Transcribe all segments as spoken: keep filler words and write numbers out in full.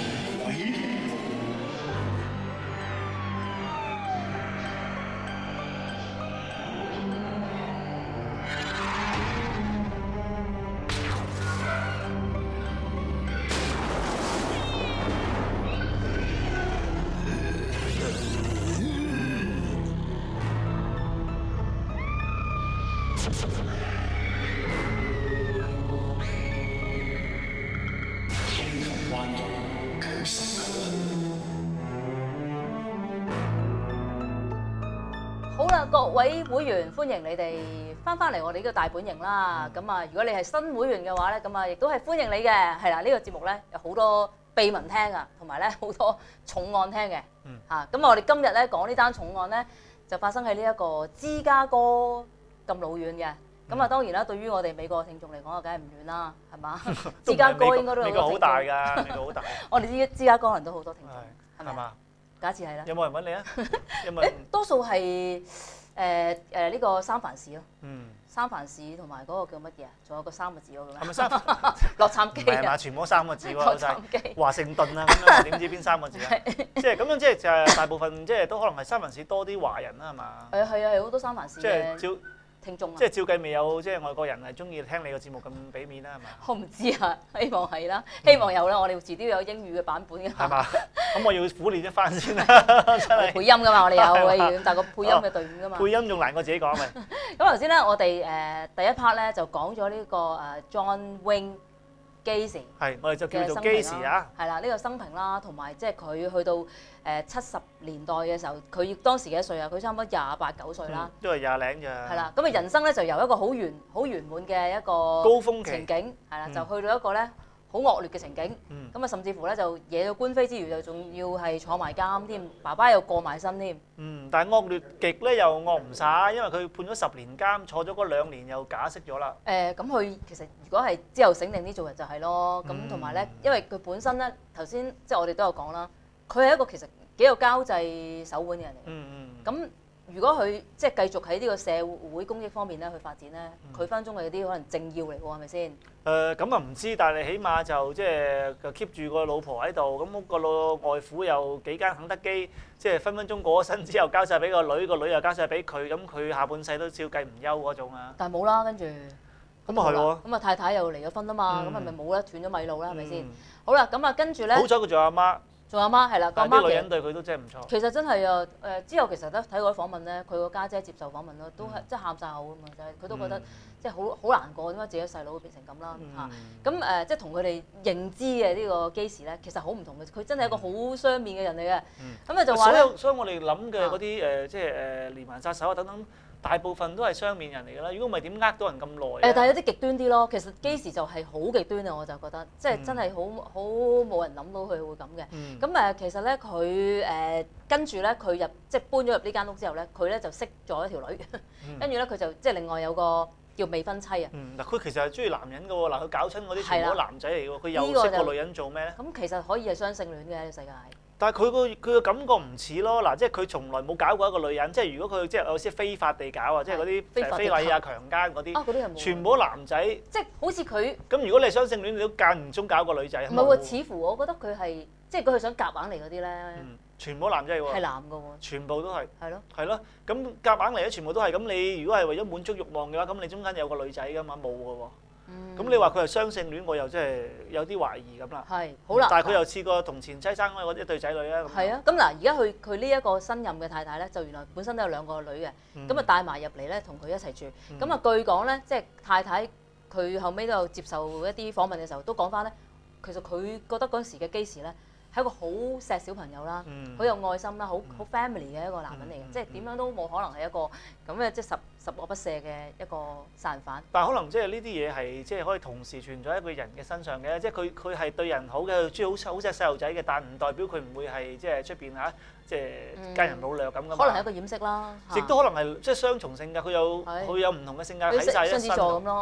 好啦，各位會員，歡迎你哋翻返嚟我哋呢個大本營啦。咁啊，如果你係新會員嘅話咧，咁啊亦都係歡迎你嘅。係啦，呢個節目咧有好多秘聞聽啊，同埋咧好多重案聽嘅。嗯。嚇，咁我哋今日咧講呢單重案咧，就發生喺呢一個芝加哥咁老遠嘅。咁啊，當然啦，對於我哋美國聽眾嚟講啊，梗係唔遠啦，係嘛？芝加哥應該都有好多聽眾。美國好大㗎，美國好大。 我哋知芝加哥人都好多聽眾，係咪？ 係嘛？ 假設係啦。 有冇人揾你啊？有冇人？ 誒，多數係誒誒呢個三藩市咯。 嗯。三藩市同埋嗰個叫乜嘢啊？仲有個三個字嗰個咩？ 係咪三？ 洛杉磯係嘛？全部都三個字喎， 洛杉磯。 華盛頓啊，咁樣點知邊三個字啊？即係咁樣，即係就係大部分即係都可能係三藩市多啲華人啦，係嘛？ 係啊係啊係好多三藩市嘅。即係照。聽眾啊！ 即係照計未有，即係外國人係中意聽你個節目咁俾面啦，係嘛？ 我唔知啊，希望係啦，希望有啦。我哋遲啲有英語嘅版本嘅。 係嘛？咁我要苦練一番先啦，真係。 配音㗎嘛，我哋有嘅，但係個配音嘅隊伍㗎嘛。 配音仲難過自己講咪？ 咁頭先咧，我哋誒第一 part 咧就講咗呢個誒 John Wayne Gacy。 係，我哋就叫做 Gacy啊。 係啦，呢個生平啦，同埋即係佢去到誒七十年代嘅時候，佢當時幾多歲啊？佢差唔多廿八九歲啦。 都係廿零咋。 係啦，咁啊人生咧就由一個好圓好圓滿嘅一個高峰期情景，係啦，就去到一個咧好惡劣嘅情景。咁啊，甚至乎咧就惹到官非之餘，就仲要係坐埋監添，爸爸又過埋身添。 嗯，但係惡劣極咧又惡唔晒，因為佢判咗十年監，坐咗嗰兩年又假釋咗啦。 誒，咁佢其實如果係之後醒定啲做人就係咯。咁同埋咧，因為佢本身咧頭先即係我哋都有講啦，佢係一個其實幾有交際手腕嘅人嚟嘅。嗯嗯。咁如果佢即係繼續喺呢個社會公益方面咧去發展咧，佢分分鐘係啲可能政要嚟喎，係咪先？ 誒咁啊唔知，但係起碼就即係 keep 住個老婆喺度，咁個老外父又幾間肯德基，即係分分鐘過咗身之後交晒俾個女，個女又交晒俾佢，咁佢下半世都照計唔休嗰種啊！ 但係冇啦，跟住咁啊係喎， 咁啊太太又離咗婚啊嘛，咁係咪冇啦？斷咗米路啦，係咪先？好啦，咁啊跟住咧， 好彩佢仲有阿媽。 仲有媽係啦，個媽啲女人對佢都真係唔錯。 其實真係啊，誒之後其實咧睇過啲訪問咧，佢個家姐接受訪問咯，都係即係喊晒口咁嘛，就係佢都覺得即係好好難過，點解自己細佬會變成咁啦嚇？咁誒即係同佢哋認知嘅呢個基時咧，其實好唔同嘅，佢真係一個好雙面嘅人嚟嘅。咁啊就話咧， 所有所以我哋諗嘅嗰啲誒即係誒連環殺手啊等等。大部分都係雙面人嚟㗎啦，如果唔係點呃到人咁耐？ 誒，但係有啲極端啲咯。其實基時就係好極端啊，我就覺得，即係真係好好冇人諗到佢會咁嘅。咁誒，其實咧佢誒跟住咧佢入即係搬咗入呢間屋之後咧，佢咧就識咗一條女，跟住咧佢就即係另外有個叫未婚妻啊。 嗯，嗱佢其實係中意男人㗎喎，嗱佢搞親嗰啲全部都男仔嚟㗎喎，佢又識個女人做咩咧？ 咁其實可以係雙性戀嘅呢個世界。 但係佢個佢個感覺唔似咯，嗱，即係佢從來冇搞過一個女人，即係如果佢即係有啲非法地搞啊，即係嗰啲非禮啊、強姦嗰啲，全部都男仔。即係好似佢。 咁如果你係雙性戀，你都間唔中搞個女仔。 唔係喎，似乎我覺得佢係即係佢係想夾硬嚟嗰啲咧。 嗯，全部都男仔喎。 係男㗎喎。 全部都係。 係咯。 係咯，咁夾硬嚟咧，全部都係。咁你如果係為咗滿足慾望嘅話，咁你中間有個女仔㗎嘛？冇㗎喎。咁你話佢係雙性戀，我又真係有啲懷疑咁啦。 係，好啦。 但係佢又試過同前妻生開嗰一對仔女啊。 係啊，咁嗱，而家佢佢呢一個新任嘅太太咧，就原來本身都有兩個女嘅，咁啊帶埋入嚟咧，同佢一齊住。咁啊據講咧，即係太太佢後尾都有接受一啲訪問嘅時候，都講翻咧，其實佢覺得嗰陣時嘅基時咧係一個好錫小朋友啦，好有愛心啦，好好 family 嘅一個男人嚟嘅，即係點樣都冇可能係一個咁嘅即係十十惡不赦嘅一個殺人犯。 但係可能即係呢啲嘢係即係可以同時存在喺一個人嘅身上嘅，即係佢佢係對人好嘅，中意好好錫細路仔嘅，但唔代表佢唔會係即係出邊嚇即係奸人擄掠咁噶嘛。 可能係一個掩飾啦， 亦都可能係即係雙重性格，佢有佢有唔同嘅性格喺曬一身。 雙子座咁咯。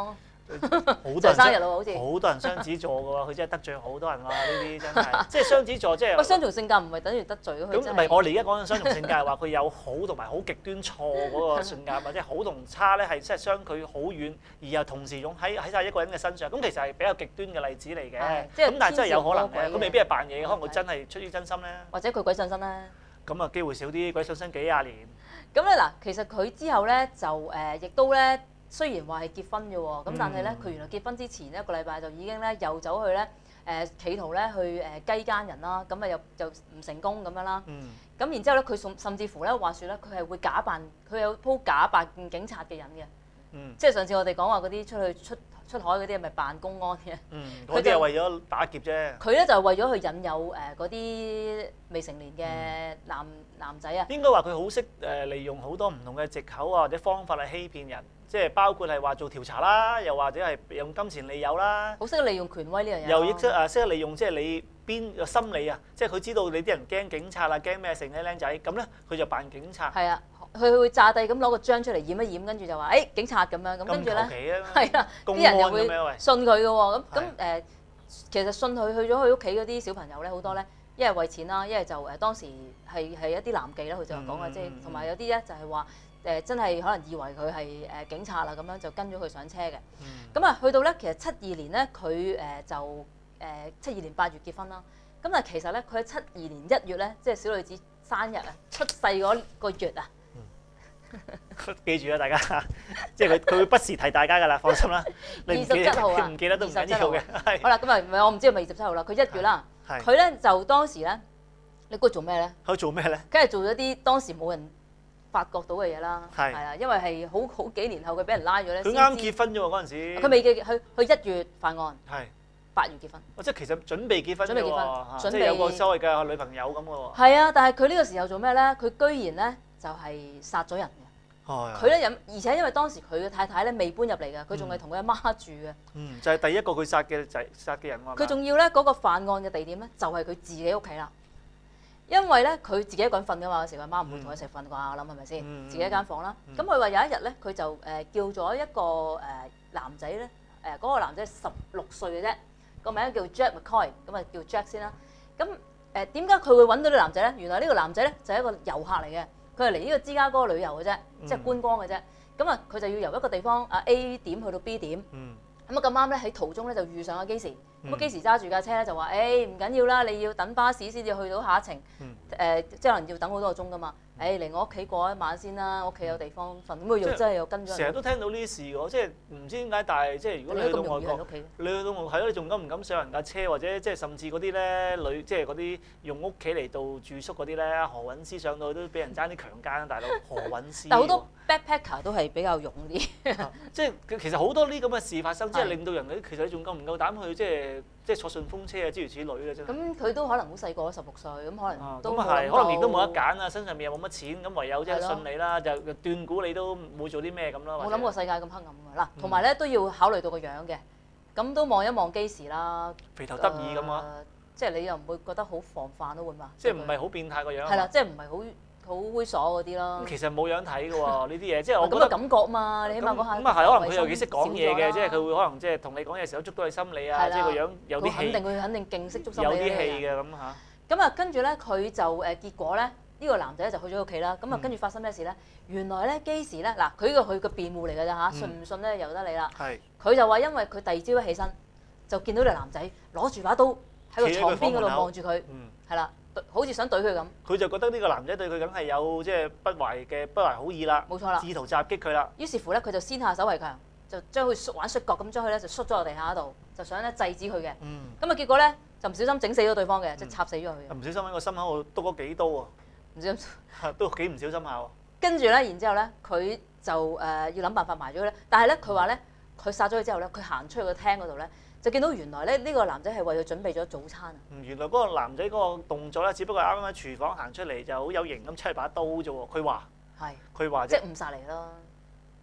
好多就人生日咯，好似。 好多人雙子座嘅喎，佢真係得罪好多人喎，呢啲真係，即係雙子座即係。 喂，雙重性格唔係等於得罪佢咁真係。 唔係我哋而家講緊雙重性格係話佢有好同埋好極端錯嗰個性格，或者好同差咧係即係相距好遠，而又同時用喺喺曬一個人嘅身上，咁其實係比較極端嘅例子嚟嘅。 係即係咁但係真係有可能嘅， 天使魔鬼嘅佢未必係扮嘢嘅，可能佢係真係出於真心咧。 或者佢鬼上身咧。 咁啊機會少啲，鬼上身幾廿年。 咁咧嗱，其實佢之後咧就誒，亦都咧雖然話係結婚嘅喎，咁但係咧佢原來結婚之前一個禮拜就已經咧又走去咧誒企圖咧去誒雞奸人啦，咁啊又就唔成功咁樣啦。 嗯。 咁然之後咧，佢甚甚至乎咧話説咧，佢係會假扮，佢有鋪假扮警察嘅人嘅。 嗯。 即係上次我哋講話嗰啲出去出出海嗰啲係咪扮公安嘅？ 嗯。嗰啲係為咗打劫啫。 佢咧就係為咗去引誘誒嗰啲未成年嘅男男仔啊。 應該話佢好識誒利用好多唔同嘅藉口啊或者方法嚟欺騙人，即係包括係話做調查啦，又或者係用金錢利誘啦。 好識得利用權威呢樣嘢。 又亦識誒識得利用即係你邊個心理啊，即係佢知道你啲人驚警察啊，驚咩成嘅僆仔，咁咧佢就扮警察。 係啊，佢會詐帝咁攞個章出嚟掩一掩，跟住就話誒警察咁樣，咁跟住咧係啊，啲人又會信佢嘅喎。咁咁誒，其實信佢去咗佢屋企嗰啲小朋友咧，好多咧，一係為錢啦，一係就誒當時係係一啲男妓啦，佢就講嘅，即係同埋有啲咧就係話誒真係可能以為佢係誒警察啦，咁樣就跟咗佢上車嘅。咁啊去到咧，其實七二年咧，佢誒就誒七二年八月結婚啦。咁但係其實咧，佢喺七二年一月咧，即係小女子生日啊，出世嗰個月啊。 記住啊，大家，即係佢佢會不時提大家㗎啦，放心啦。 二十七號啊， 唔記得都唔緊要嘅。係。 好啦，咁啊唔係我唔知係咪二十七號啦，佢一月啦。係。佢咧就當時咧，你估做咩咧？ 佢做咩咧？ 梗係做咗啲當時冇人發覺到嘅嘢啦。 係。 係啊，因為係好好幾年後佢俾人拉咗咧。 佢啱結婚啫喎，嗰陣時。 佢未結，佢佢一月犯案。 係。 八月結婚。 哦，即係其實準備結婚啫喎。準備結婚。 即係有個所謂嘅女朋友咁嘅喎。 係啊，但係佢呢個時候做咩咧？佢居然咧就係殺咗人嘅。佢咧飲，而且因為當時佢嘅太太咧未搬入嚟嘅，佢仲係同佢阿媽住嘅。 嗯，就係第一個佢殺嘅仔殺嘅人喎。 佢仲要咧嗰個犯案嘅地點咧，就係佢自己屋企啦。因為咧佢自己一個人瞓㗎嘛，有時阿媽唔會同佢一齊瞓啩，我諗係咪先？自己一間房啦。咁佢話有一日咧，佢就誒叫咗一個誒男仔咧，誒嗰個男仔十六歲嘅啫，個名叫 Jack McCoy，咁啊叫 Jack 先啦。咁誒點解佢會揾到呢個男仔咧？原來呢個男仔咧就係一個遊客嚟嘅。佢係嚟呢個芝加哥旅遊嘅啫，即係觀光嘅啫。咁啊，佢就要由一個地方啊 A 點去到 B 點。咁啊咁啱咧喺途中咧就遇上阿基時。咁啊基時揸住架車咧就話：誒唔緊要啦，你要等巴士先至去到下一程。誒即係可能要等好多個鐘噶嘛。誒嚟我屋企過一晚先啦，屋企有地方瞓。咁佢又真係又跟咗。 成日都聽到呢啲事喎，即係唔知點解，但係即係如果你去到外國，你去到係咯，你仲敢唔敢上人架車，或者即係甚至嗰啲咧女，即係嗰啲用屋企嚟到住宿嗰啲咧，何韻詩上到去都俾人爭啲強姦啊，大佬何韻詩。 但好多 backpacker 都係比較勇啲。 即係其實好多呢咁嘅事發生，即係令到人哋其實你仲夠唔夠膽去即係即係坐順風車啊，諸如此類嘅真係。 咁佢都可能好細個，十六歲，咁可能都咁啊係，可能亦都冇得揀啊，身上面又冇乜錢，咁唯有即係信你啦，就斷估你都冇做啲咩咁咯。 冇諗過世界咁黑暗㗎嗱，同埋咧都要考慮到個樣嘅，咁都望一望基時啦。 肥頭得意咁啊！ 即係你又唔會覺得好防範咯，會嘛？ 即係唔係好變態個樣？ 係啦，即係唔係好好猥瑣嗰啲咯。 其實冇樣睇嘅喎，呢啲嘢即係我覺得。咁嘅感覺嘛，你起碼嗰下。 咁啊係，可能佢又幾識講嘢嘅，即係佢會可能即係同你講嘢時候捉到你心理啊，即係個樣有啲戲。 肯定佢肯定勁識捉心理。 有啲戲嘅咁嚇。 咁啊，跟住咧，佢就誒結果咧，呢個男仔咧就去咗屋企啦。咁啊，跟住發生咩事咧？原來咧基時咧，嗱佢呢個佢嘅辯護嚟㗎咋嚇，信唔信咧由得你啦。係。佢就話因為佢第二朝一起身就見到條男仔攞住把刀喺個床邊嗰度望住佢，係啦，好似想懟佢咁。佢就覺得呢個男仔對佢梗係有即係不懷嘅不懷好意啦。 冇錯啦。 意圖襲擊佢啦。 於是乎咧，佢就先下手為強，就將佢玩摔角咁，將佢咧就摔咗落地下度，就想咧制止佢嘅。嗯。咁啊結果咧就唔小心整死咗對方嘅，即係插死咗佢。 唔小心喺個心口度篤咗幾刀喎。 唔小心。 都幾唔小心下喎。 跟住咧，然之後咧，佢就誒要諗辦法埋咗佢咧。但係咧，佢話咧，佢殺咗佢之後咧，佢行出去個廳嗰度咧，就見到原來咧呢個男仔係為佢準備咗早餐啊！ 嗯，原來嗰個男仔嗰個動作咧，只不過啱啱喺廚房行出嚟就好有型咁出嚟把刀啫喎。佢話係，佢話即係誤殺嚟咯。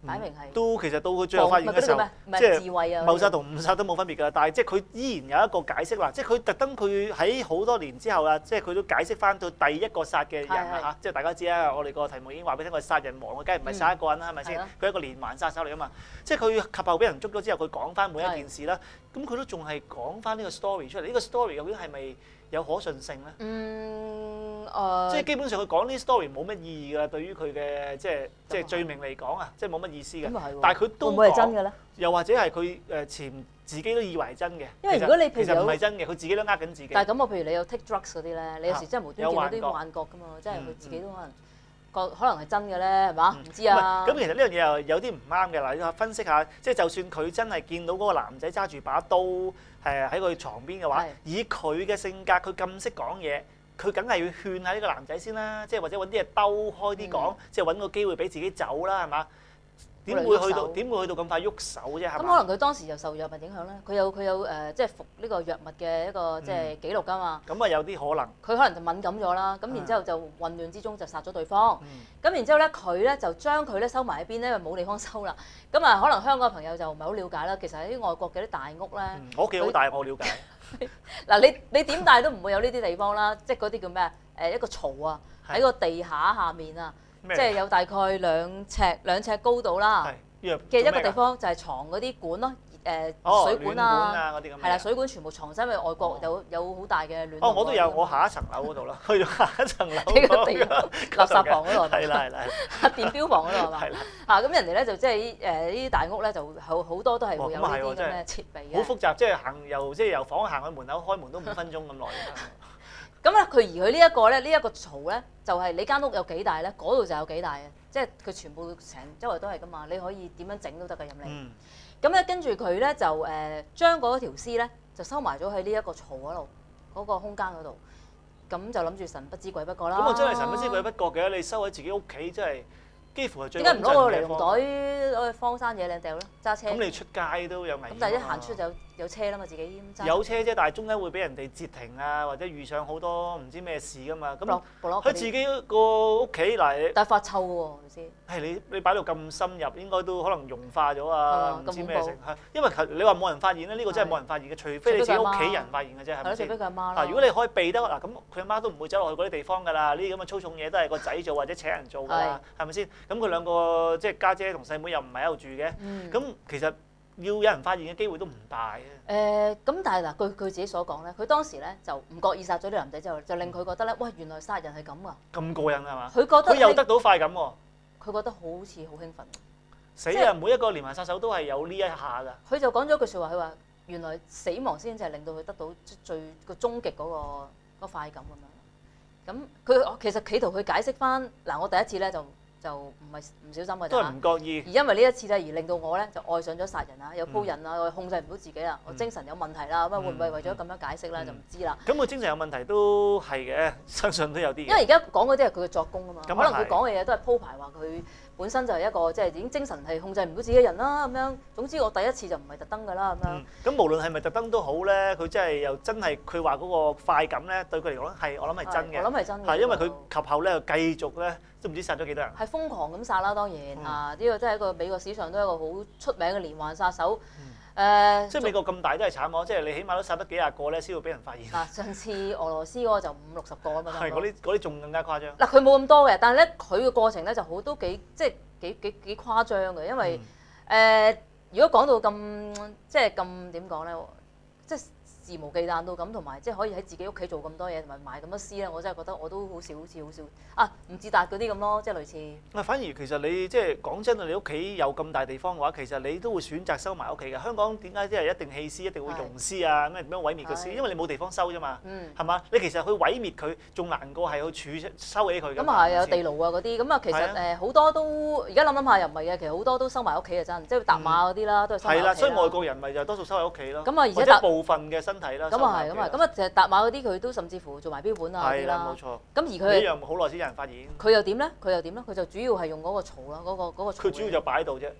擺明係都其實到佢最後發現嘅時候， 即係自衛啊， 謀殺同誤殺都冇分別㗎。但係即係佢依然有一個解釋啦，即係佢特登佢喺好多年之後啦，即係佢都解釋翻到第一個殺嘅人啊嚇，即係大家知啦，我哋個題目已經話俾你聽，佢殺人王，佢梗係唔係殺一個人啦，係咪先？佢係一個連環殺手嚟㗎嘛，即係佢及後俾人捉咗之後，佢講翻每一件事啦，咁佢都仲係講翻呢個 story 出嚟，呢個 story 究竟係咪有可信性咧？ 嗯，誒， 即係基本上佢講呢啲 story 冇乜意義㗎，對於佢嘅即係即係罪名嚟講啊，即係冇乜意思嘅。但係佢都會唔會係真嘅咧？ 又或者係佢誒潛自己都以為係真嘅。 因為如果你譬如其實唔係真嘅，佢自己都呃緊自己。 但係咁我譬如你有 take drugs 嗰啲咧，你有時真係無端見到啲幻覺㗎嘛，即係佢自己都可能覺可能係真嘅咧，係嘛？唔知啊。 咁其實呢樣嘢又有啲唔啱嘅嗱，你分析下，即係就算佢真係見到嗰個男仔揸住把刀誒喺佢床邊嘅話，以佢嘅性格，佢咁識講嘢。佢梗係要勸下呢個男仔先啦，即係或者揾啲嘢兜開啲講，即係揾個機會俾自己走啦，係嘛？點會去到點會去到咁快喐手啫？係嘛？咁可能佢當時就受藥物影響咧，佢有佢有誒，即係服呢個藥物嘅一個即係記錄㗎嘛。 咁啊有啲可能。 佢可能就敏感咗啦，咁然之後就混亂之中就殺咗對方。咁然之後咧，佢咧就將佢咧收埋喺邊咧，因為冇地方收啦。咁啊，可能香港嘅朋友就唔係好了解啦。其實喺外國嘅啲大屋咧， 我屋企好大，我了解。 嗱，你你點大都唔會有呢啲地方啦，即係嗰啲叫咩啊？誒一個槽啊，喺個地下下面啊，即係有大概兩尺兩尺高度啦嘅一個地方，就係藏嗰啲管咯，誒水管啊，係啦，水管全部藏晒，因為外國有有好大嘅暖。 哦，我都有，我下一層樓嗰度啦，去咗下一層樓。 呢個地垃圾房嗰度。 係啦係啦。 電錶房嗰度係嘛？係啦。啊，咁人哋咧就即係誒呢啲大屋咧就好好多都係會有呢啲咁嘅設備嘅。 好複雜，即係行由即係由房行去門口開門都五分鐘咁耐。 咁咧，佢而佢呢一個咧，呢一個槽咧，就係你間屋有幾大咧，嗰度就有幾大嘅，即係佢全部成周圍都係噶嘛，你可以點樣整都得嘅任你。咁咧跟住佢咧就誒將嗰條屍咧就收埋咗喺呢一個槽嗰度，嗰個空間嗰度，咁就諗住神不知鬼不覺啦。 咁我真係神不知鬼不覺嘅，你收喺自己屋企真係。幾乎係最點解唔攞個尼龍袋攞去荒山野嶺掉咧？揸車。 咁你出街都有危險。咁但係一行出就有有車啦嘛，自己揸。 有車啫，但係中間會俾人哋截停啊，或者遇上好多唔知咩事噶嘛。咁佢自己個屋企嗱， 但係發臭喎，你知。 係你你擺到咁深入，應該都可能融化咗啊，唔知咩成。因為你話冇人發現咧，呢個真係冇人發現嘅，除非你自己屋企人發現嘅啫，係咪先？ 除非佢阿媽啦。 嗱，如果你可以避得嗱，咁佢阿媽都唔會走落去嗰啲地方㗎啦。呢啲咁嘅粗重嘢都係個仔做或者請人做㗎嘛，係咪先？咁佢兩個即係家姐同細妹又唔係喺度住嘅，咁其實要有人發現嘅機會都唔大嘅。 誒，咁但係嗱，據佢自己所講咧，佢當時咧就唔覺意殺咗呢個男仔之後，就令佢覺得咧，喂，原來殺人係咁㗎。 咁過癮係嘛？ 佢覺得佢又得到快感喎。 佢覺得好似好興奮。 死啊！每一個連環殺手都係有呢一下㗎。 佢就講咗句説話，佢話原來死亡先至係令到佢得到最個終極嗰個嗰個快感咁樣。咁佢其實企圖去解釋翻嗱，我第一次咧就。就唔係唔小心嘅啫， 都係唔覺意。 而因為呢一次咧，而令到我咧就愛上咗殺人啊，有鋪癮啊，我控制唔到自己啦，我精神有問題啦，咁啊會唔會為咗咁樣解釋咧就唔知啦。 咁佢精神有問題都係嘅，相信都有啲。 因為而家講嗰啲係佢嘅作工啊嘛，可能佢講嘅嘢都係鋪排話佢本身就係一個即係已經精神係控制唔到自己嘅人啦咁樣。總之我第一次就唔係特登㗎啦咁樣。 咁無論係咪特登都好咧，佢真係又真係佢話嗰個快感咧，對佢嚟講係我諗係真嘅。 我諗係真嘅。 係因為佢及後咧又繼續咧。都唔知殺咗幾多人？係瘋狂咁殺啦，當然、嗯、啊！呢、呢個真係一個美國史上都係一個好出名嘅連環殺手。誒、嗯，呃、 即係美國咁大都係慘喎，即係你起碼都殺得幾廿個咧，先會俾人發現。 嗱，上次俄羅斯嗰個就五六十個啊嘛。 係嗰啲嗰啲仲更加誇張。 嗱，佢冇咁多嘅，但係咧佢嘅過程咧就好都幾即係幾幾幾誇張嘅，因為誒、嗯呃，如果講到咁即係咁點講咧，即係。肆無忌憚到咁，同埋即係可以喺自己屋企做咁多嘢，同埋賣咁多屍咧，我真係覺得我都好少好似好少啊，吳志達嗰啲咁咯，即係類似。啊， 反而其實你即係講真啊，你屋企有咁大地方嘅話，其實你都會選擇收埋屋企嘅。香港點解啲人一定棄屍，一定會溶屍啊？咩點樣毀滅個屍？因為你冇地方收啫嘛，係嘛？你其實去毀滅佢，仲難過係去儲收起佢。咁啊係有地牢啊嗰啲，咁啊其實誒好多都而家諗諗下又唔係嘅，其實好多都收埋屋企嘅真，即係搭馬嗰啲啦，都係收埋屋企啦。係啦，所以外國人咪就多數收喺屋企咯。咁啊，而且搭部分嘅身體啦。 咁啊係，咁啊，咁啊，其實搭馬嗰啲佢都甚至乎做埋標本啊嗰啲啦。 冇錯。咁而佢一樣好耐先有人發現。 佢又點咧？佢又點咧？佢就主要係用嗰個槽啦，嗰個嗰個。 佢主要就擺喺度啫。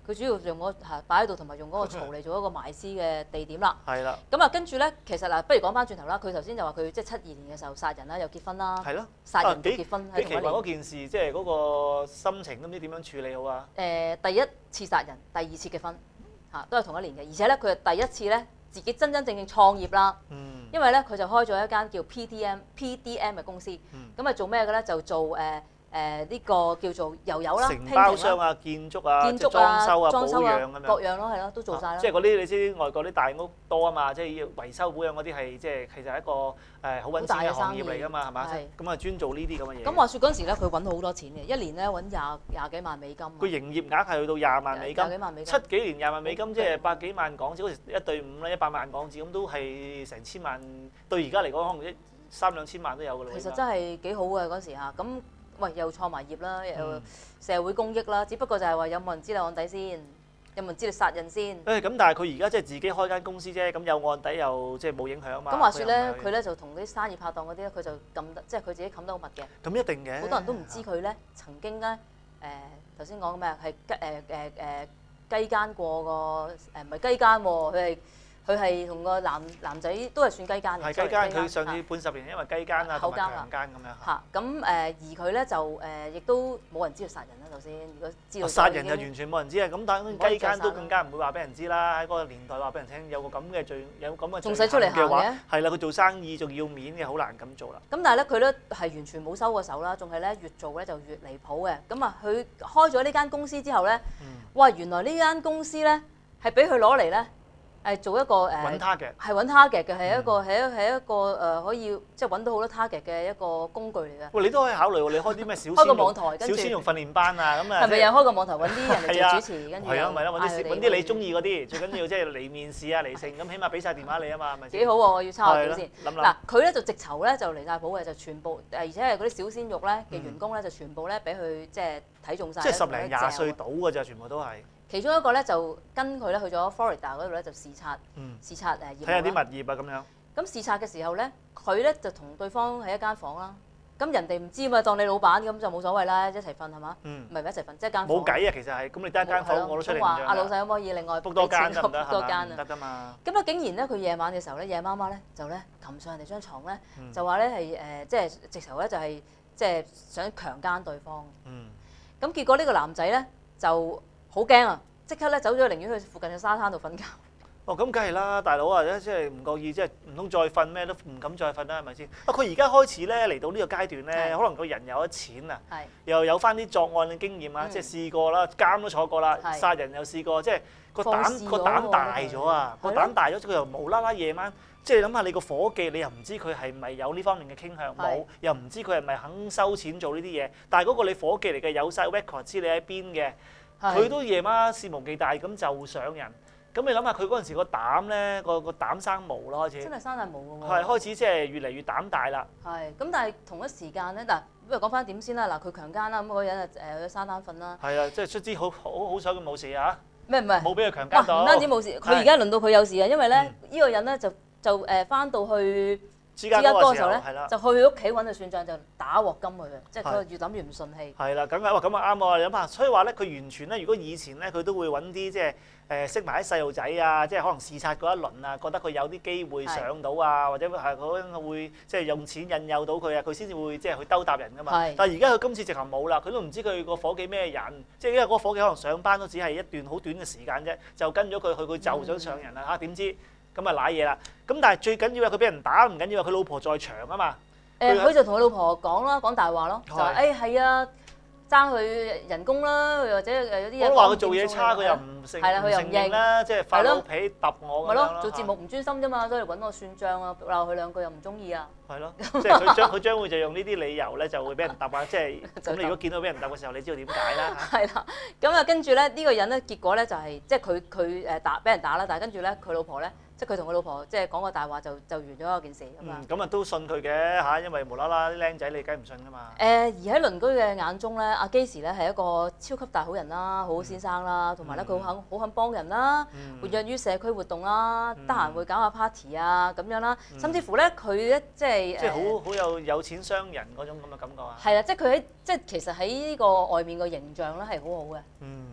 佢主要用嗰嚇擺喺度，同埋用嗰個槽嚟做一個埋屍嘅地點啦。 係啦。 咁啊，跟住咧，其實嗱，不如講翻轉頭啦。佢頭先就話佢即係七二年嘅時候殺人啦，又結婚啦。 係咯。 殺人又結婚幾奇怪嗰喺同一年。 件事，即係嗰個心情都唔知點樣處理好啊！ 誒，第一次殺人，第二次結婚嚇，都係同一年嘅，而且咧佢係第一次咧自己真真正正創業啦。 嗯。 因為咧佢就開咗一間叫 P D M P D M 嘅公司，咁啊做咩嘅咧？就做誒。誒呢個叫做油油啦， 承包商啊、建築啊、 建築裝修啊、保裝修啊養咁樣， 各樣咯，係咯，都做晒啦。 即係嗰啲你知外國啲大屋多啊嘛，即係要維修保養嗰啲係即係其實係一個誒好揾錢嘅行業嚟㗎嘛，係嘛？咁啊專做呢啲咁嘅嘢。 咁話説嗰陣時咧，佢揾好多錢嘅，一年咧揾廿廿幾萬美金。 佢營業額係去到廿萬美金， 廿幾萬美金， 七幾年廿萬美金即係百幾萬港紙，好似一對五啦，一百萬港紙咁都係成千萬。對而家嚟講，可能一三兩千萬都有㗎啦。 其實真係幾好嘅嗰陣時嚇，咁。喂，又創埋業啦，又社會公益啦，只不過就係話有冇人知你案底先，有冇人知你殺人先？ 誒咁，但係佢而家即係自己開間公司啫，咁有案底又即係冇影響嘛。 咁話説咧，佢咧就同啲生意拍檔嗰啲咧，佢就撳得，即係佢自己冚得好密嘅。 咁一定嘅。 好多人都唔知佢咧，曾經咧誒頭先講嘅咩係雞誒誒誒雞奸過個誒唔係雞奸喎，佢係。佢係同個男男仔都係算雞奸嘅。 係雞奸，佢上次半十年因為雞奸啊同埋強姦咁樣。 嚇咁誒，而佢咧就誒亦都冇人知道殺人啦。首先，如果知道殺人就完全冇人知啊！咁但係雞奸都更加唔會話俾人知啦。喺嗰個年代話俾人聽有個咁嘅罪，有咁嘅罪行嘅話，係啦，佢做生意仲要面嘅，好難咁做啦。 咁但係咧，佢咧係完全冇收過手啦，仲係咧越做咧就越離譜嘅。咁啊，佢開咗呢間公司之後咧，哇！原來呢間公司咧係俾佢攞嚟咧。誒做一個誒， 揾 target 係揾 target 嘅，係一個係一係一個誒可以即係揾到好多 target 嘅一個工具嚟嘅。 喂，你都可以考慮喎，你開啲咩小開個網台，跟住小鮮肉訓練班啊，咁啊， 係咪又開個網台揾啲人嚟做主持，跟住係啊，咪咯，揾啲揾啲你中意嗰啲，最緊要即係嚟面試啊嚟勝，咁起碼俾晒電話你啊嘛，係咪先？ 幾好喎！我要抄下表先。 諗諗嗱，佢咧就直頭咧就離晒譜嘅，就全部誒，而且係嗰啲小鮮肉咧嘅員工咧就全部咧俾佢即係睇中晒。 即係十零廿歲到㗎咋，全部都係。 其中一個咧就跟佢咧去咗 Florida 嗰度咧就視察， 嗯、 視察誒業務。 睇下啲物業啊咁樣。 咁視察嘅時候咧，佢咧就同對方喺一間房啦。咁人哋唔知嘛，當你老闆咁就冇所謂啦，一齊瞓係嘛？唔係唔一齊瞓，即係間房。冇計啊，其實係，咁你得一間房我都出嚟。 話阿老細可唔可以另外 book 多間得唔得？ 多間啊？ 唔得㗎嘛。 咁咧竟然咧，佢夜晚嘅時候咧，夜媽媽咧就咧擒上人哋張床咧，就話咧係誒，即係直頭咧就係即係想強姦對方。 嗯。咁結果呢個男仔咧就好驚啊！即刻咧走咗，寧願去附近嘅沙灘度瞓覺。 哦，咁梗係啦，大佬啊，即係唔覺意，即係唔通再瞓咩都唔敢再瞓啦，係咪先？啊，佢而家開始咧嚟到呢個階段咧，可能個人有咗錢啊，又有翻啲作案嘅經驗啊，即係試過啦，監都坐過啦，殺人又試過，即係個膽個膽大咗啊，個膽大咗，佢又無啦啦夜晚，即係諗下你個夥計，你又唔知佢係咪有呢方面嘅傾向冇，又唔知佢係咪肯收錢做呢啲嘢，但係嗰個你夥計嚟嘅有晒 record 知你喺邊嘅。佢都夜晚肆無忌憚咁就上人，咁你諗下佢嗰陣時個膽咧，個個膽生毛啦開始。真係生晒毛㗎喎。 係開始即係越嚟越膽大啦。 係，咁但係同一時間咧，嗱，不如講翻點先啦。嗱，佢強姦啦，咁嗰個人誒去沙灘瞓啦。係啊，即係卒之好好好彩佢冇事啊。 咩唔係？ 冇俾佢強姦到。 唔單止冇事，佢而家輪到佢有事啊，因為咧呢個人咧就就誒翻到去。芝加哥嘅時候咧，就去佢屋企揾佢算賬，就打鑊金佢嘅，即係佢越諗越唔順氣。係啦，梗係哇，咁啊啱喎，你諗下，所以話咧，佢完全咧，如果以前咧，佢都會揾啲即係誒識埋啲細路仔啊，即係可能視察嗰一輪啊，覺得佢有啲機會上到啊，或者係佢會即係用錢引誘到佢啊，佢先至會即係去兜搭人噶嘛。但係而家佢今次直頭冇啦，佢都唔知佢個夥計咩人，即係因為嗰個夥計可能上班都只係一段好短嘅時間啫，就跟咗佢去，佢就想上人啦嚇，點知？咁啊賴嘢啦！咁但係最緊要係佢俾人打唔緊要，佢老婆在場啊嘛。 誒，佢就同佢老婆講啦，講大話咯，就話誒係啊，爭佢人工啦，或者誒有啲嘢。我都話佢做嘢差，佢又唔承唔承認啦，即係發老脾揼我咁樣咯。 咪咯，做節目唔專心啫嘛，所以揾我算賬啊，鬧佢兩句又唔中意啊。 係咯，即係佢將佢將會就用呢啲理由咧，就會俾人揼啊！即係咁，你如果見到俾人揼嘅時候，你知道點解啦？ 係啦，咁啊跟住咧呢個人咧，結果咧就係即係佢佢誒打俾人打啦，但係跟住咧佢老婆咧。即係佢同佢老婆即係講個大話就就完咗嗰件事咁啊！ 咁啊都信佢嘅嚇，因為無啦啦啲僆仔你梗係唔信噶嘛。 誒而喺鄰居嘅眼中咧，阿基時咧係一個超級大好人啦，好好先生啦，同埋咧佢好肯好肯幫人啦，活躍於社區活動啦，得閒會搞下 party 啊咁樣啦，甚至乎咧佢咧即係即係好好有有錢商人嗰種咁嘅感覺啊！ 係啦，即係佢喺即係其實喺呢個外面個形象咧係好好嘅。 嗯。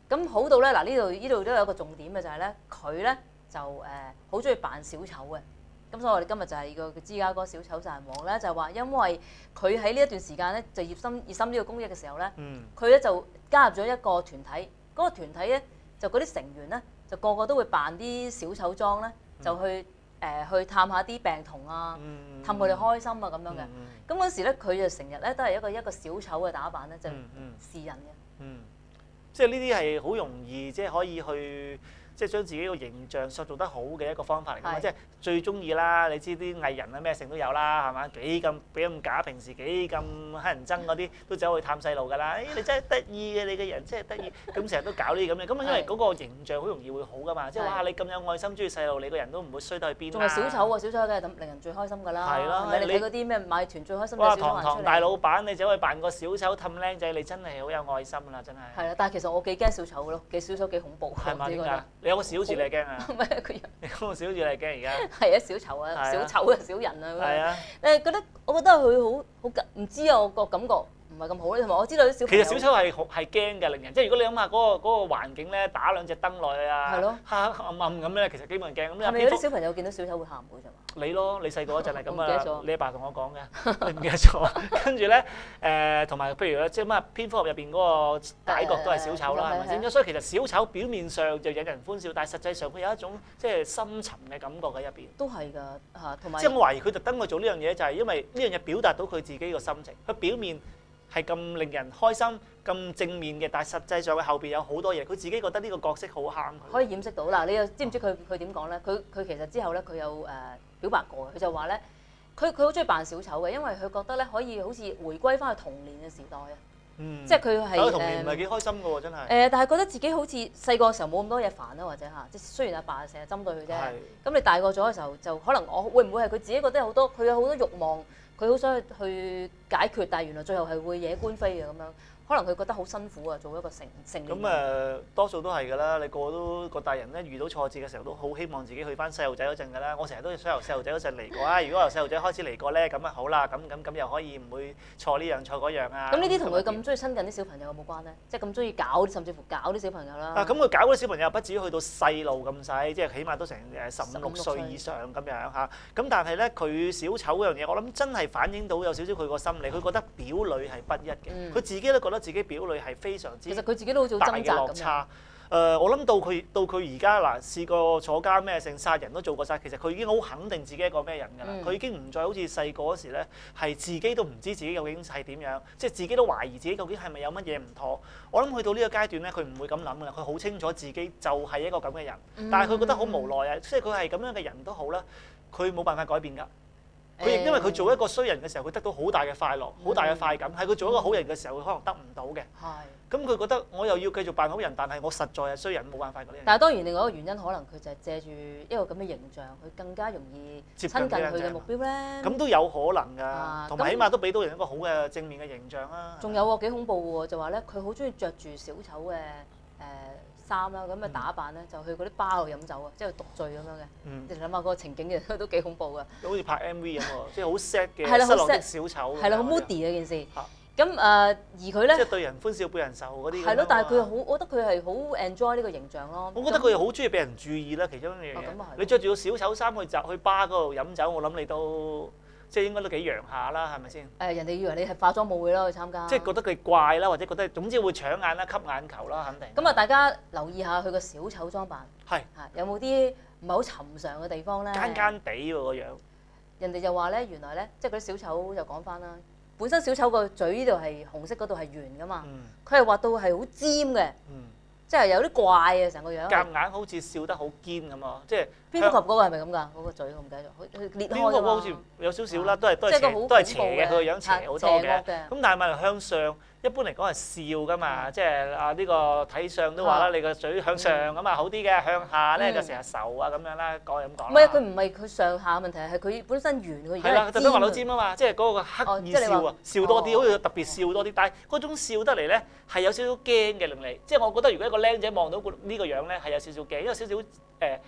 咁好到咧嗱，呢度呢度都有一個重點嘅就係咧，佢咧就誒好中意扮小丑嘅。咁所以我哋今日就係個芝加哥小丑殺人王咧，就係話因為佢喺呢一段時間咧就熱心熱心呢個公益嘅時候咧，佢咧、嗯、就加入咗一個團體，嗰、那個團體咧就嗰啲成員咧就個個都會扮啲小丑裝咧，就去誒、呃、去探下啲病童啊，氹佢哋開心啊咁樣嘅。咁嗰時咧佢就成日咧都係一個一個小丑嘅打扮咧，就示人嘅。 嗯，即係呢啲係好容易，即係可以去。即係將自己個形象塑造得好嘅一個方法嚟㗎嘛，即係最中意啦！你知啲藝人啊咩成都有啦，係嘛？幾咁幾咁假，平時幾咁乞人憎嗰啲都走去探細路㗎啦！誒、哎，你真係得意嘅，你嘅人真係得意，咁成日都搞呢啲咁嘅，咁因為嗰個形象好容易會好㗎嘛，即係哇！你咁有愛心，中意細路，你個人都唔會衰到去邊啦。仲係小丑喎，小丑梗係令人最開心㗎啦。係咯，係咪你睇嗰啲咩買團最開心嘅小丑哇！堂堂大老闆，你走去扮個小丑氹僆仔，你真係好有愛心啦，真係。係啦，但係其實我幾驚小丑㗎咯，幾小丑幾恐怖。 係嘛？點解？你有個小字你驚？ 唔係佢人， 你講個小字你驚而家？ 係啊，小丑啊，小丑啊，小人啊咁樣。係啊， 誒覺得我覺得佢好好唔知啊，我個感覺唔係咁好咧。同埋我知道啲小朋友其實小丑係係驚嘅，令人即係如果你諗下嗰個嗰個環境咧，打兩隻燈落去啊，黑黑暗暗咁咧，其實基本上驚。 係咪有啲小朋友見到小丑會喊嘅啫嘛？ 你咯，你細個嗰陣係咁啊！你阿爸同我講嘅，你唔記得咗？跟住咧誒，同埋譬如咧，即係乜蝙蝠俠入邊嗰個歹角都係小丑啦，係咪先？所以其實小丑表面上就引人歡笑，但係實際上佢有一種即係深沉嘅感覺喺入邊。 都係㗎嚇，同埋即係我懷疑佢特登去做呢樣嘢，就係因為呢樣嘢表達到佢自己個心情。佢表面係咁令人開心、咁正面嘅，但係實際上佢後邊有好多嘢，佢自己覺得呢個角色好啱佢。 可以掩飾到嗱，你又知唔知佢佢點講咧？佢佢其實之後咧，佢有誒表白過，佢就話咧，佢佢好中意扮小丑嘅，因為佢覺得咧可以好似回歸翻去童年嘅時代啊。嗯。即係佢係誒。 童年唔係幾開心㗎喎，真係。 誒，但係覺得自己好似細個嘅時候冇咁多嘢煩啦，或者嚇，即係雖然阿爸成日針對佢啫。係。咁你大個咗嘅時候，就可能我會唔會係佢自己覺得有好多，佢有好多慾望。佢好想去去解決，但係原來最後係會惹官非嘅咁樣，可能佢覺得好辛苦啊，做一個成成年人。咁誒， 多數都係㗎啦。你個個都個大人咧，遇到挫折嘅時候，都好希望自己去翻細路仔嗰陣㗎啦。我成日都想由細路仔嗰陣嚟過啊。如果由細路仔開始嚟過咧，咁啊好啦，咁咁咁又可以唔會錯呢樣錯嗰樣啊。 咁呢啲同佢咁中意親近啲小朋友有冇關咧？即係咁中意搞，甚至乎搞啲小朋友啦。 啊，咁佢搞嗰啲小朋友不至於去到細路咁細，即係起碼都成誒十五六歲以上咁樣嚇。咁但係咧，佢小丑嗰樣嘢，我諗真係反映到有少少佢個心理，佢覺得表裏係不一嘅。佢、嗯、自己都覺得自己表裏係非常之， 其實佢自己都好似大嘅落差。誒、呃，我諗到佢到佢而家嗱，試過坐監咩性殺人都做過晒，其實佢已經好肯定自己係一個咩人㗎啦。佢、嗯、已經唔再好似細個嗰時咧，係自己都唔知自己究竟係點樣，即係自己都懷疑自己究竟係咪有乜嘢唔妥。我諗去到呢個階段咧，佢唔會咁諗㗎啦。佢好清楚自己就係一個咁嘅人，嗯、但係佢覺得好無奈啊。即係佢係咁樣嘅人都好啦，佢冇辦法改變㗎。佢亦因為佢做一個衰人嘅時候，佢得到好大嘅快樂，好、嗯、大嘅快感。係佢做一個好人嘅時候，佢可能得唔到嘅。係。咁佢覺得我又要繼續扮好人，但係我實在係衰人，冇辦法嗰啲。但係當然另外一個原因，可能佢就係借住一個咁嘅形象，佢更加容易親近佢嘅目標咧。咁都有可能㗎，同埋、啊、起碼都俾到人一個好嘅正面嘅形象啦。仲有喎，幾恐怖喎，就話咧，佢好中意着住小丑嘅誒衫啦，咁嘅打扮咧，就去嗰啲巴度飲酒啊，即係獨醉咁樣嘅。嗯、你諗下嗰個情景其實都幾恐怖㗎。好似拍 M V 咁喎，即係好 sad 嘅失落的小丑。係啦，好 moody 嘅件事。咁誒、呃，而佢咧，即係對人歡笑背人愁嗰啲。係咯，但係佢好，我覺得佢係好 enjoy 呢個形象咯。我覺得佢又好中意俾人注意啦，其中一樣嘢。哦、你着住個小丑衫去集去巴嗰度飲酒，我諗你都即係應該都幾洋下啦，係咪先？誒、呃，人哋以為你係化妝舞會咯，去參加。即係覺得佢怪啦，或者覺得總之會搶眼啦、吸眼球啦，肯定。咁啊，大家留意下佢個小丑裝扮。係是。係有冇啲唔係好尋常嘅地方咧？奸奸地喎個樣。人哋就話咧，原來咧，即係嗰啲小丑就講翻啦。本身小丑個嘴呢度係紅色，嗰度係圓噶嘛，佢係畫到係好尖嘅，嗯、即係有啲怪啊成個樣。夾硬好似笑得好堅咁啊！即係蝙蝠俠嗰個係咪咁㗎？嗰、嗰個嘴我唔記得咗，佢裂開㗎嘛。蝙蝠好似有少少啦，都係都係斜，都係斜嘅，佢個樣斜好多嘅。咁但係咪向上？一般嚟講係笑㗎嘛，即係啊呢個睇相都話啦，你個嘴向上咁啊好啲嘅，向下咧就成日愁啊咁樣啦，講係咁講。唔係啊，佢唔係佢上下問題，係佢本身圓，佢而家係尖。係啦，特登畫到尖啊嘛，即係嗰個刻意笑啊，笑多啲，好似特別笑多啲。但係嗰種笑得嚟咧係有少少驚嘅令你，即係我覺得如果一個僆仔望到個呢個樣咧係有少少驚，因為少少誒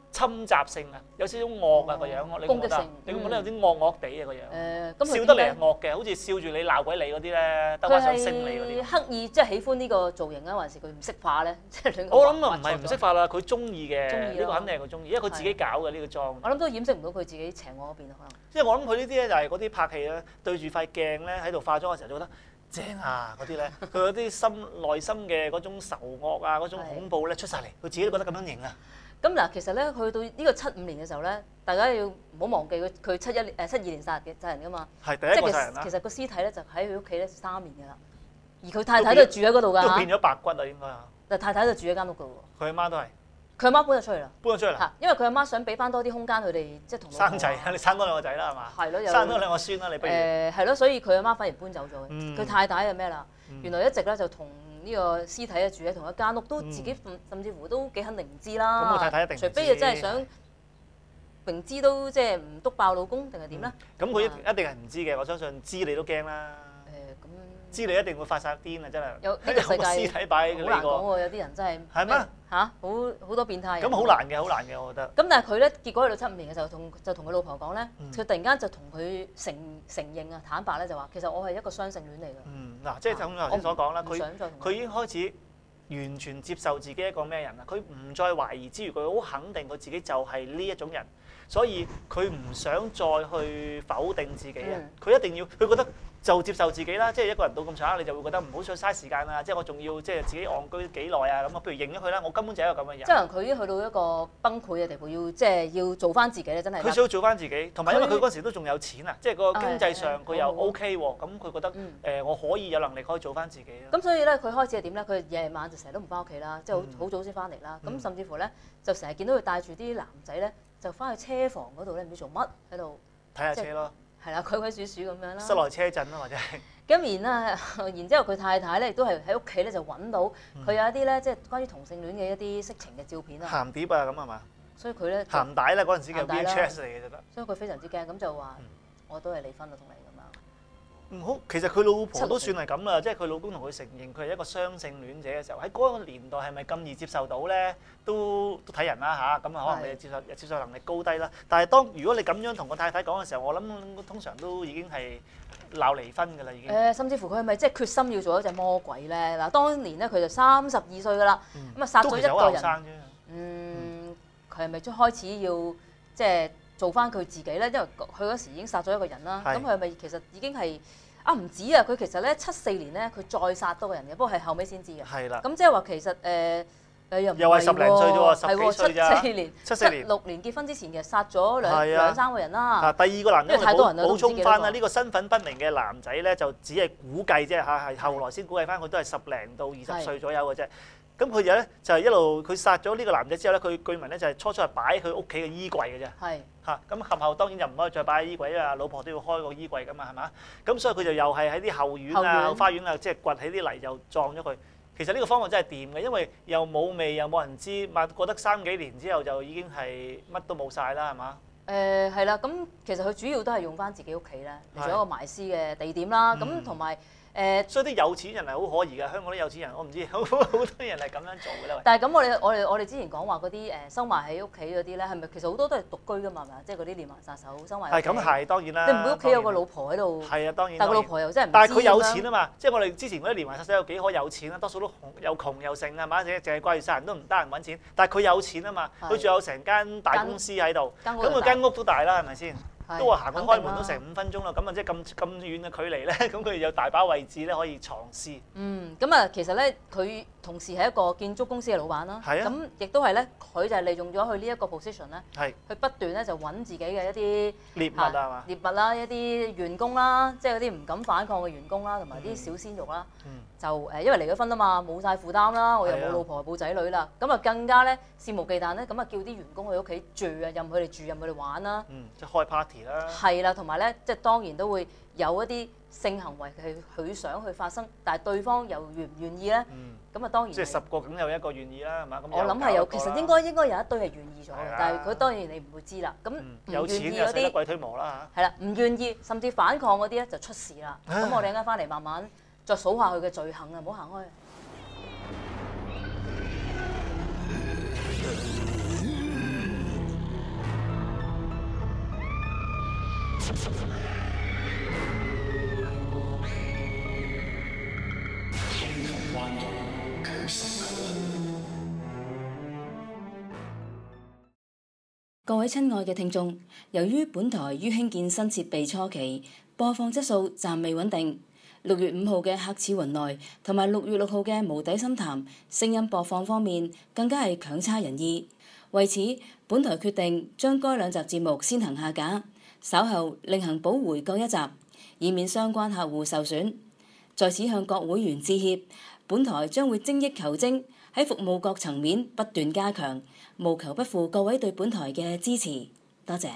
侵襲性啊，有少少惡啊個樣，你覺唔覺得？你覺唔覺得有啲惡惡地啊個樣？ 誒，咁笑得嚟係惡嘅，好似笑住你鬧鬼你嗰啲咧，兜翻上升你嗰啲。 佢係刻意即係喜歡呢個造型啊，還是佢唔識化咧？即係我諗啊，唔係唔識化啦，佢中意嘅， 鍾意呢個肯定係佢中意，因為佢自己搞嘅呢個妝。 我諗都掩飾唔到佢自己邪惡嗰邊啊，可能。 因為我諗佢呢啲咧就係嗰啲拍戲咧，對住塊鏡咧喺度化妝嘅時候就覺得正啊嗰啲咧，佢嗰啲心內心嘅嗰種仇惡啊，嗰種恐怖咧出晒嚟，佢自己都覺得咁樣型啊。 咁嗱，其實咧去到呢個七五年嘅時候咧，大家要唔好忘記佢佢七一誒七二年殺嘅殺人㗎嘛。 係第一個殺人啦。 其實個屍體咧就喺佢屋企咧三年㗎啦，而佢太太都住喺嗰度㗎嚇。 都變咗白骨啊應該啊。 但太太就住喺間屋度喎。 佢阿媽都係。 佢阿媽搬咗出去啦。 搬咗出去啦。 嚇，因為佢阿媽想俾翻多啲空間佢哋，即係同生仔啊！你生多兩個仔啦係嘛？ 係咯，有生多兩個孫啦你不如。 誒係咯，所以佢阿媽反而搬走咗嘅。 嗯佢太太係咩啦？ 嗯原來一直咧就同呢個屍體啊住喺同一間屋，都自己甚至乎都幾肯定唔知啦。 咁我太太一定唔知除非啊真係想明知都即係唔督爆老公定係點咧？ 咁佢一一定係唔知嘅，我相信知你都驚啦。 誒咁。 知你一定會發晒癲啊！真係。 有呢個世界屍體擺喺呢個。 好難講喎，有啲人真係。 係咩？ 嚇，好好多變態。 咁好難嘅，好難嘅，我覺得。 咁但係佢咧，結果去到七五年嘅時候，同就同佢老婆講咧，佢、 嗯、 突然間就同佢承承認啊，坦白咧就話，其實我係一個雙性戀嚟㗎。 嗯，嗱，即係就頭先所講啦，佢佢佢已經開始完全接受自己一個咩人啦，佢唔再懷疑之餘，佢好肯定佢自己就係呢一種人，所以佢唔想再去否定自己啊，佢、嗯、一定要，佢覺得。就接受自己啦，即係一個人到咁上下，你就會覺得唔好再嘥時間啦。即係我仲要即係自己戇居幾耐啊咁啊，不如認咗佢啦。我根本就係一個咁嘅人。 即係佢已經去到一個崩潰嘅地步，要即係要做翻自己咧，真係。 佢想做翻自己，同埋因為佢嗰時都仲有錢啊，即係個經濟上佢又 OK 喎，咁佢覺得誒、 嗯呃、我可以有能力可以做翻自己啦。 咁所以咧，佢開始係點咧？佢夜晚就成日都唔翻屋企啦，即係好好早先翻嚟啦。咁、嗯、甚至乎咧，就成日見到佢帶住啲男仔咧，就翻去車房嗰度咧，唔知做乜喺度睇下車咯。 係啦，鬼鬼祟祟咁樣啦。 室內車震啦，或者係。 咁然啦，然之後佢太太咧亦都係喺屋企咧就揾到佢有一啲咧即係關於同性戀嘅一啲色情嘅照片啊。 鹹碟啊咁係嘛？ 所以佢咧鹹帶啦嗰陣時嘅 V H S 嚟嘅就得。 所以佢非常之驚，咁就話、嗯、我都係離婚啦同你咁樣。 唔好，其實佢老婆都算係咁啦，即係佢老公同佢承認佢係一個雙性戀者嘅時候，喺嗰個年代係咪咁易接受到咧？都都睇人啦吓，咁啊可能你接受接受能力高低啦。但係當如果你咁樣同個太太講嘅時候，我諗通常都已經係鬧離婚㗎啦，已經。誒、 呃，甚至乎佢係咪即係決心要做一隻魔鬼咧？嗱，當年咧佢就三十二歲㗎啦，咁啊、嗯、殺咗一個人。嗯，佢係咪都開始要即係做翻佢自己咧？因為佢嗰時已經殺咗一個人啦，咁佢係咪其實已經係？啊唔止啊！佢其實咧七四年咧，佢再殺多個人嘅，不過係後尾先知嘅。係啦。咁即係話其實誒誒、呃、又唔係喎。又係十零歲啫喎，十幾歲咋？七四年、七四年、七六年結婚之前嘅殺咗兩兩三個人啦。啊，第二個男人因為太多人啦，補充翻啦，呢個身份不明嘅男仔咧，就只係估計啫嚇，係後來先估計翻佢都係十零到二十歲左右嘅啫。咁佢就咧就係一路佢殺咗呢個男仔之後咧，佢據聞咧就係初初係擺佢屋企嘅衣櫃嘅啫。係嚇，咁後後當然就唔可以再擺喺衣櫃，因為老婆都要開個衣櫃噶嘛，係嘛？咁所以佢就又係喺啲後院啊、後花園啊，即係掘起啲泥就撞咗佢。其實呢個方法真係掂嘅，因為又冇味又冇人知，咪過得三幾年之後就已經係乜都冇晒啦，係嘛？誒係啦，咁其實佢主要都係用翻自己屋企咧嚟做一個埋屍嘅地點啦。咁同埋。誒，所以啲有錢人係好可疑㗎，香港啲有錢人我唔知，好好多人係咁樣做㗎啦。但係咁，我哋我哋我哋之前講話嗰啲誒收埋喺屋企嗰啲咧，係咪其實好多都係獨居㗎嘛？係咪啊？即係嗰啲連環殺手收埋。係咁係當然啦。你唔會屋企有個老婆喺度。係啊，當然。但係個老婆又真係唔知。但係佢有錢啊嘛，即係我哋之前嗰啲連環殺手有幾可有錢啊？多數都窮又窮又剩係嘛？淨係掛住殺人都唔得閒揾錢，但係佢有錢啊嘛，佢仲有成間大公司喺度，咁佢間屋都大啦，係咪先？都話行個開門都成五分鐘啦，咁啊即係咁咁遠嘅距離咧，咁佢有大把位置咧可以藏屍。嗯，咁啊其實咧佢同時係一個建築公司嘅老闆啦，咁亦都係咧佢就係利用咗佢呢一個 position 咧，係去不斷咧就揾自己嘅一啲獵物啊嘛，獵物啦，一啲員工啦，即係嗰啲唔敢反抗嘅員工啦，同埋啲小鮮肉啦，嗯、就誒因為離咗婚啊嘛，冇晒負擔啦，我又冇老婆冇仔女啦，咁啊更加咧肆無忌憚咧，咁啊叫啲員工去屋企住啊，任佢哋住，任佢哋玩啦，嗯，即係開 party。係啦，同埋咧，即係當然都會有一啲性行為係佢想去發生，但係對方又願唔願意咧？咁啊、嗯、當然即係十個梗有一個願意啦，係嘛？咁我諗係有，其實應該應該有一堆係願意咗嘅，的但係佢當然你唔會知啦。咁唔願意嗰啲鬼推磨啦嚇。係啦，唔願意甚至反抗嗰啲咧就出事啦。咁唉我哋陣間翻嚟慢慢再數下佢嘅罪行啊，唔好行開。 各位親愛嘅聽眾，由於本台於興建新設備初期，播放質素暫未穩定，六月五號嘅客似雲來同埋六月六號嘅無底深談聲音播放方面更加係強差人意。為此，本台決定將該兩集節目先行下架，稍後另行補回各一集，以免相關客戶受損。在此向各會員致歉，本台將會精益求精，喺服務各層面不斷加強，務求不負各位對本台嘅支持。多謝。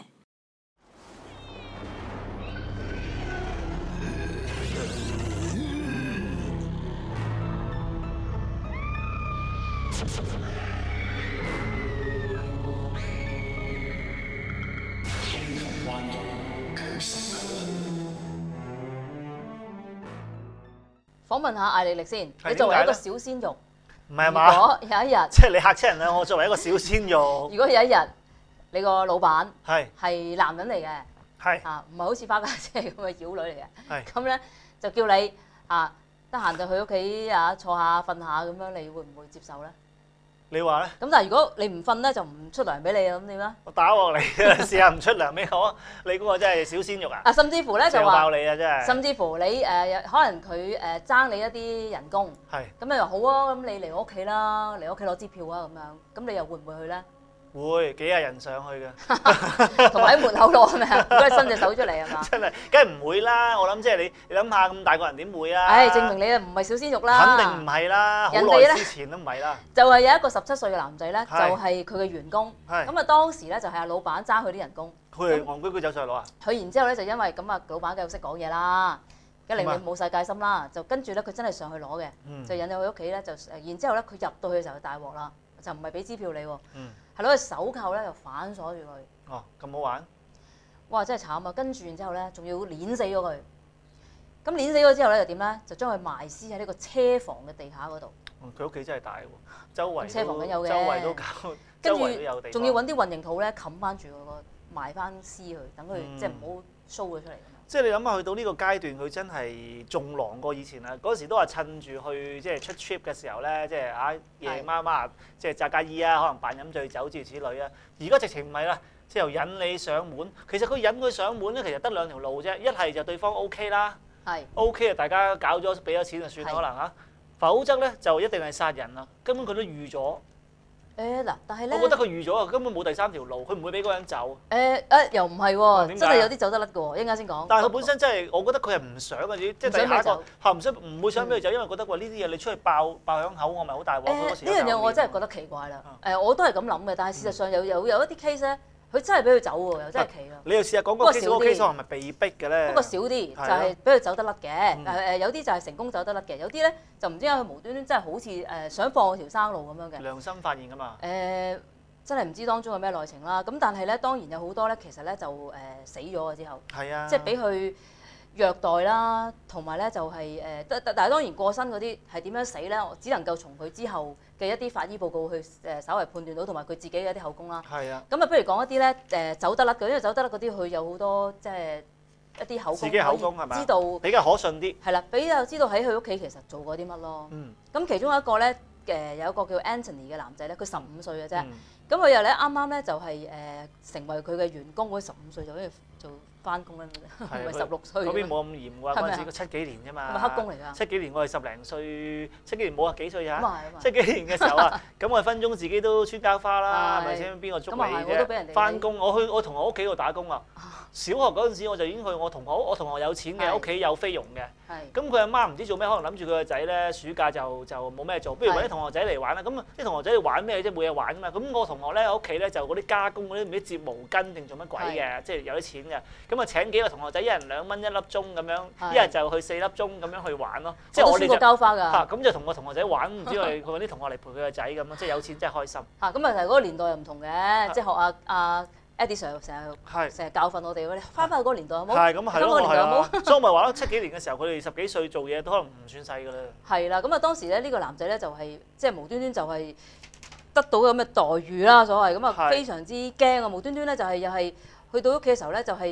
訪問下艾莉莉先，你作為一個小鮮肉， 唔係嘛？ 如果有一日， 即係你嚇親人啦！我作為一個小鮮肉， 如果有一日你個老闆係係男人嚟嘅， 係啊，唔係好似花家姐咁嘅妖女嚟嘅， 係咁咧就叫你啊，得閒就去屋企啊坐下瞓下咁樣，你會唔會接受咧？ 你話咧？ 咁但係如果你唔瞓咧，就唔出糧俾你咁點啊？ 我打鑊你啊！試下唔出糧俾我，你嗰個真係小鮮肉啊！ 啊，甚至乎咧就爆話， 你啊！真係， 甚至乎你誒可能佢誒爭你一啲人工， 係咁你話好啊，咁你嚟我屋企啦，嚟我屋企攞支票啊咁樣，咁你又會唔會去咧？ 會幾廿人上去嘅， 同埋喺門口攞係咪啊？如果你伸隻手出嚟係嘛？ 真係，梗係唔會啦！我諗即係你，你諗下咁大個人點會啊？ 唉，證明你啊唔係小鮮肉啦。 肯定唔係啦，好人哋呢耐之前都唔係啦。 就係有一個十七歲嘅男仔咧，就係係佢嘅員工。 係咁啊，當時咧就係阿老闆爭佢啲人工。 佢係戇居居走上去攞啊！ 佢然之後咧就因為咁啊，老闆繼續識講嘢啦，一令點啊你冇晒戒心啦，就跟住咧佢真係上去攞嘅， 嗯就引咗佢屋企咧就誒，然之後咧佢入到去嘅時候就大鑊啦，就唔係俾支票你喎， 嗯， 係攞個手扣咧就反鎖住佢。 哦，咁好玩。 哇！真係慘啊！跟住然之後咧，仲要碾死咗佢。咁碾死咗之後咧，就點咧？就將佢埋屍喺呢個車房嘅地下嗰度。 佢屋企真係大喎，周圍車房梗有嘅周圍都搞， 跟周圍都有地方。 住仲要揾啲混凝土咧冚翻住嗰個埋翻屍佢，等佢嗯即係唔好 show 咗出嚟咁樣。 即係你諗下，去到呢個階段，佢真係仲狼過以前啊！嗰時都話趁住去即係出 trip 嘅時候咧，即係啊夜媽媽即係扎家衣啊，可能扮飲醉酒諸如此類啊。而家直情唔係啦，即係由引你上門。其實佢引佢上門咧，其實得兩條路啫。一係就對方 OK 啦係 ，OK 啊，大家搞咗俾咗錢就算啦， 係可能嚇。否則咧就一定係殺人啦，根本佢都預咗。 誒嗱，但係咧， 我覺得佢預咗啊，根本冇第三條路，佢唔會俾嗰個人走。 誒誒又唔係喎， 點解真係有啲走得甩嘅喎，一陣間先講。 但係佢本身真係，我覺得佢係唔想嘅，即係唔想第下一個俾佢走嚇唔想唔會想俾佢走，因為覺得話呢啲嘢你出去爆爆響口，我咪好大鑊。 誒佢嗰時呢樣嘢我真係覺得得奇怪啦。 嗯誒我都係咁諗嘅，但係事實上有有有一啲 case 咧，佢真係俾佢走喎，又真係奇啦。 你又試下講嗰個不過 case， 少嗰個啲 case 係咪被逼嘅咧？ 不過少啲，就係啊係俾佢走得甩嘅。 嗯誒誒有啲就係成功走得甩嘅，有啲咧就唔知點解佢無端端真係好似誒想放條生路咁樣嘅。 良心發現㗎嘛。 誒真係唔知當中有咩內情啦。咁但係咧，當然有好多咧，其實咧就誒死咗嘅之後， 係啊。 即係俾佢虐待啦，同埋咧就係誒，但但但係當然過身嗰啲係點樣死咧？我只能夠從佢之後嘅一啲法醫報告去誒稍為判斷到，同埋佢自己嘅一啲口供啦。 係啊。 咁啊，不如講一啲咧誒走得甩嘅，因為走得甩嗰啲佢有好多即係一啲口供， 自己口供係咪啊知道比較可信啲。 係啦，比較知道喺佢屋企其實做過啲乜咯。 嗯。 咁其中一個咧誒有一個叫 Anthony 嘅男仔咧，佢十五歲嘅啫。 嗯咁佢又咧啱啱咧就係誒成為佢嘅員工，嗰十五歲就可以做翻工啦，唔係十六歲。 嗰邊冇咁嚴㗎， 係咪啊嗰陣時佢七幾年啫嘛。 係咪黑工嚟㗎？ 七幾年我係十零歲，七幾年冇啊幾歲啊？ 咁啊係啊嘛七幾年嘅時候啊，咁我分鐘自己都穿膠花啦，係係咪先？邊個捉你咁啊係我都俾人啫？ 哋翻工，我去我同學屋企度打工啊。小學嗰陣時我就已經去我同學，我同學有錢嘅， 係屋企有菲傭嘅。 係咁佢阿媽唔知做咩，可能諗住佢個仔咧暑假就就冇咩做，不如揾啲同學仔嚟玩啦。咁啲同學仔嚟玩咩啫？冇嘢玩㗎嘛。咁我同學咧喺屋企咧就嗰啲加工嗰啲唔知摺毛巾定做乜鬼嘅，即係有啲錢嘅。咁啊請幾個同學仔，一人兩蚊一粒鐘咁樣， 係一日就去四粒鐘咁樣去玩咯。即我都穿過係我哋就膠花㗎。 嚇咁就同個同學仔玩，唔知佢佢揾啲同學嚟陪佢個仔咁咯，即係有錢真係開心。 嚇咁啊！但係嗰個年代又唔同嘅，即係學阿阿 Eddie Sir 成日係成日教訓我哋嗰啲，翻返去嗰個年代好冇？ 係咁係咯， 翻返個年代好係啊冇？ 所以我咪話咯，七幾年嘅時候佢哋十幾歲做嘢都可能唔算細㗎啦。 係啦，咁啊當時咧呢個男仔咧就係即係無端端就係得到咁嘅待遇啦，所謂咁啊係非常之驚啊！無端端咧就係又係去到屋企嘅時候咧就係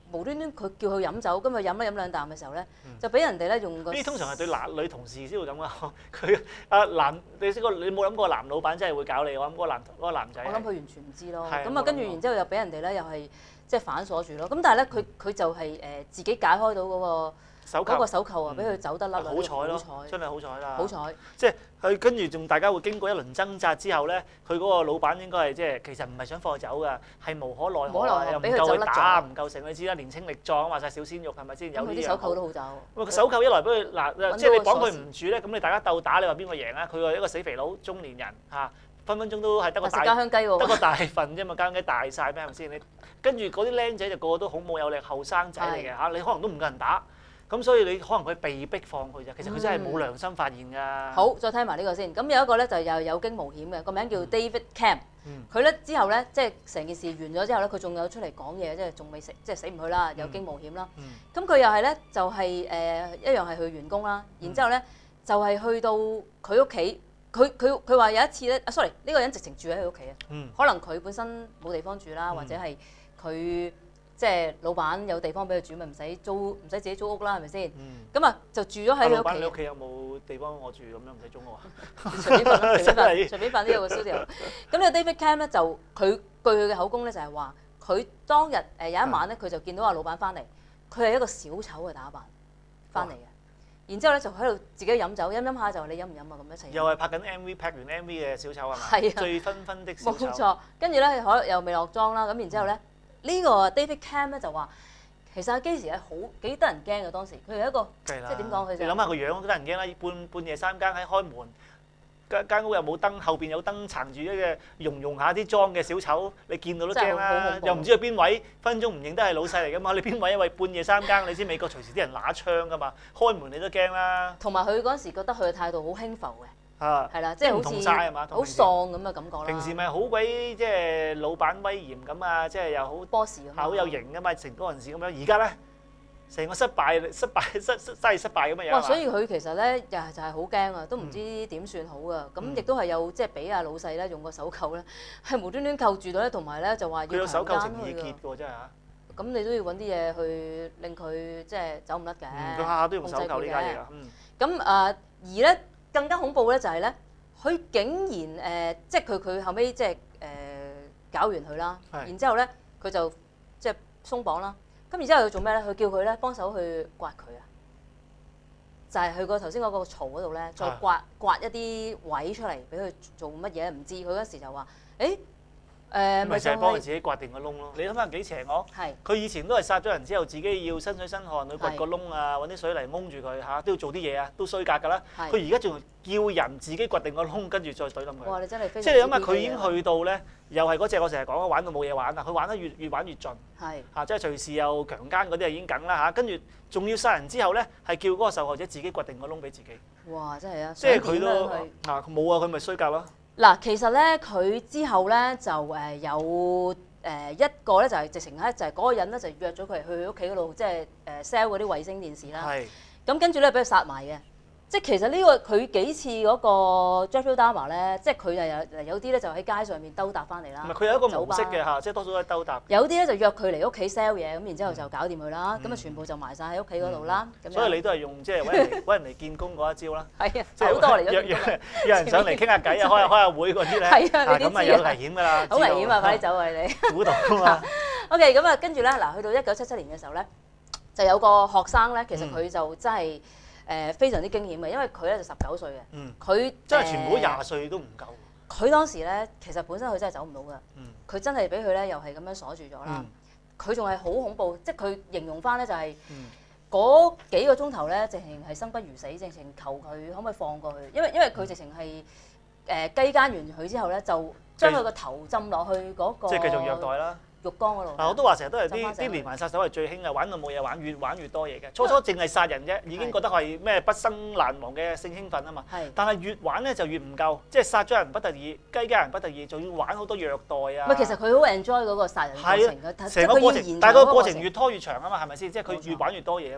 無端端佢叫佢飲酒，咁佢飲一飲兩啖嘅時候咧， 嗯就俾人哋咧用個呢啲通常係對男女同事先會咁噶。佢啊男，你識個你冇諗過男老闆真係會搞你？我諗嗰個男嗰個男仔。 我諗佢完全唔知咯。 係咁啊，跟住然之後又俾人哋咧又係即係反鎖住咯。咁但係咧佢佢就係誒自己解開到嗰個手嗰個扣。 手扣啊，俾佢走得甩啦。 好彩咯， 好彩真係好彩啦。 好彩。 即係佢跟住仲大家會經過一輪掙扎之後咧，佢嗰個老闆應該係即係其實唔係想放佢走㗎，係無可奈何啊，又唔夠佢打，唔夠成，你知啦，年青力壯，話晒小鮮肉係咪先？有呢啲咁佢啲手扣都好走。 喂，個手扣一來俾佢嗱， 揾即係你綁到個鎖匙佢唔住咧，咁你大家鬥打，你話邊個贏啊？佢話一個死肥佬，中年人嚇，分分鐘都係得個大食家鄉雞得喎。 個大份啫嘛，家鄉雞大晒咩係咪先？你跟住嗰啲僆仔就個個都孔武有力，後生仔嚟嘅嚇，你可能都唔夠人打。咁所以你可能佢被逼放佢啫，其實佢真係冇良心發現㗎。 好，再聽埋呢個先。咁有一個咧就又有驚無險嘅，個名叫 David Cam。 嗯。 佢咧之後咧，即係成件事完咗之後咧，佢仲有出嚟講嘢，即係仲未死，即係死唔去啦，有驚無險啦。 嗯。 咁佢又係咧，就係誒一樣係佢員工啦。然之後咧，就係去到佢屋企，佢佢佢話有一次咧，啊 sorry，呢個人直情住喺佢屋企啊。 嗯。 可能佢本身冇地方住啦，或者係佢。即係老闆有地方俾佢住，咪唔使租，唔使自己租屋啦，係咪先？咁啊、嗯、就住咗喺佢屋企。 老闆，你屋企有冇地方我住咁樣唔使租屋啊？ 隨便瞓啦，隨便瞓，隨便瞓呢個 studio。咁呢個 David Cam 咧就佢據佢嘅口供咧就係話，佢當日誒有一晚咧佢就見到阿老闆翻嚟，佢係一個小丑嘅打扮翻嚟嘅。然之後咧就喺度自己飲酒，飲飲下就話你飲唔飲啊咁一齊。 又係拍緊 M V， 拍完 M V 嘅小丑係嘛？ 係啊。 醉醺醺的小丑。 冇錯，跟住咧可又未落妝啦，咁然之後咧。呢個 David Cam 咧就話，其實阿基時係好幾得人驚嘅當時，佢係一個即係點講佢就你諗下個樣都得人驚啦，半半夜三更喺開門，間間屋又冇燈，後邊有燈撐住一嘅溶溶下啲妝嘅小丑，你見到都驚啦，又唔知佢邊位，分鐘唔認得係老細嚟噶嘛？你邊位？因為半夜三更，你知美國隨時啲人揦槍噶嘛，開門你都驚啦。 同埋佢嗰時覺得佢嘅態度好輕浮嘅。 啊， 係啦，即係好似好喪咁嘅感覺啦。 平時咪好鬼即係老闆威嚴咁啊，即係又好 boss 咁， 好有型噶嘛，成功人士咁樣。而家咧，成個失敗、失敗、失失真係失敗咁嘅樣。 哇！所以佢其實咧又係就係好驚啊，都唔知點算好啊。咁亦都係有即係俾阿老細咧用個手扣咧，係無端端扣住到咧，同埋咧就話要強姦佢㗎。佢有手扣情意結喎，真係嚇。咁你都要揾啲嘢去令佢即係走唔甩嘅。 佢下下都用手扣呢家嘢啊。 咁誒而咧更加恐怖咧就係咧。佢竟然誒、呃，即係佢佢後尾即係誒搞完佢啦， 是然之後咧佢就即係鬆綁啦。咁然之後佢做咩咧？佢叫佢咧幫手去刮佢啊，就係、是、去個頭先嗰個槽嗰度咧，再刮是刮一啲位出嚟俾佢做乜嘢？唔知佢嗰時就話：誒誒，咪就係幫佢自己刮定個窿咯。你諗下幾邪惡？係佢以前都係殺咗人之後，自己要身水身汗去掘個窿啊，揾啲水泥掹住佢嚇，都要做啲嘢啊，都衰格㗎啦。佢而家仲叫人自己掘定個窿，跟住再懟冧佢。 哇！你真係非常即係你諗下，佢已經去到咧，又係嗰隻我成日講，玩到冇嘢玩啦。佢玩得越越玩越盡。係嚇，即係隨時又強姦嗰啲已經梗啦嚇，跟住仲要殺人之後咧，係叫嗰個受害者自己掘定個窿俾自己。 哇！真係啊， 即係佢都啊冇啊，佢咪衰格咯。 嗱，其實咧，佢之後咧就誒有誒一個咧，就係直情咧，就係嗰個人咧就約咗佢嚟去佢屋企嗰度，即係誒 sell 嗰啲衛星電視啦。係。咁跟住咧，俾佢殺埋嘅。即係其實呢個佢幾次嗰個 Jeffrey Dahmer 咧，即係佢就有有啲咧就喺街上面兜搭翻嚟啦。 唔係佢有一個模式嘅嚇，即係多數都係兜搭。 有啲咧就約佢嚟屋企 sell 嘢，咁然之後就搞掂佢啦。咁啊全部就埋晒喺屋企嗰度啦。 所以你都係用即係揾人嚟揾人嚟見工嗰一招啦。 係啊，好多嚟咗。 約約約人上嚟傾下偈啊，開下開下會嗰啲咧。 係啊， 咁啊有危險㗎啦。 好危險啊！快啲走啊你哋。 估到啊嘛。 OK，咁啊跟住咧嗱，去到一九七七年嘅時候咧，就有個學生咧，其實佢就真係。誒非常之驚險嘅，因為佢咧就十九歲嘅，佢真係全部都廿歲都唔夠。 佢當時咧，其實本身佢真係走唔到㗎，佢真係俾佢咧又係咁樣鎖住咗啦。佢仲係好恐怖，即係佢形容翻咧就係嗰幾個鐘頭咧，直情係生不如死，直情求佢可唔可以放過去，因為因為佢直情係誒雞奸完佢之後咧，就將佢個頭浸落去嗰個， 即係繼續虐待啦。 浴缸嗰度。嗱， 我都話成日都係啲啲連環殺手係最興嘅，玩到冇嘢玩，越玩越多嘢嘅。初初淨係殺人啫，已經覺得係咩畢生難忘嘅性興奮啊嘛。係。但係越玩咧就越唔夠，即係殺咗人不得已，雞姦人不得已，仲要玩好多虐待啊。 唔係，其實佢好 enjoy 嗰個殺人過程嘅， 成個過程，但係個過程越拖越長啊嘛，係咪先？即係佢越玩越多嘢啊嘛。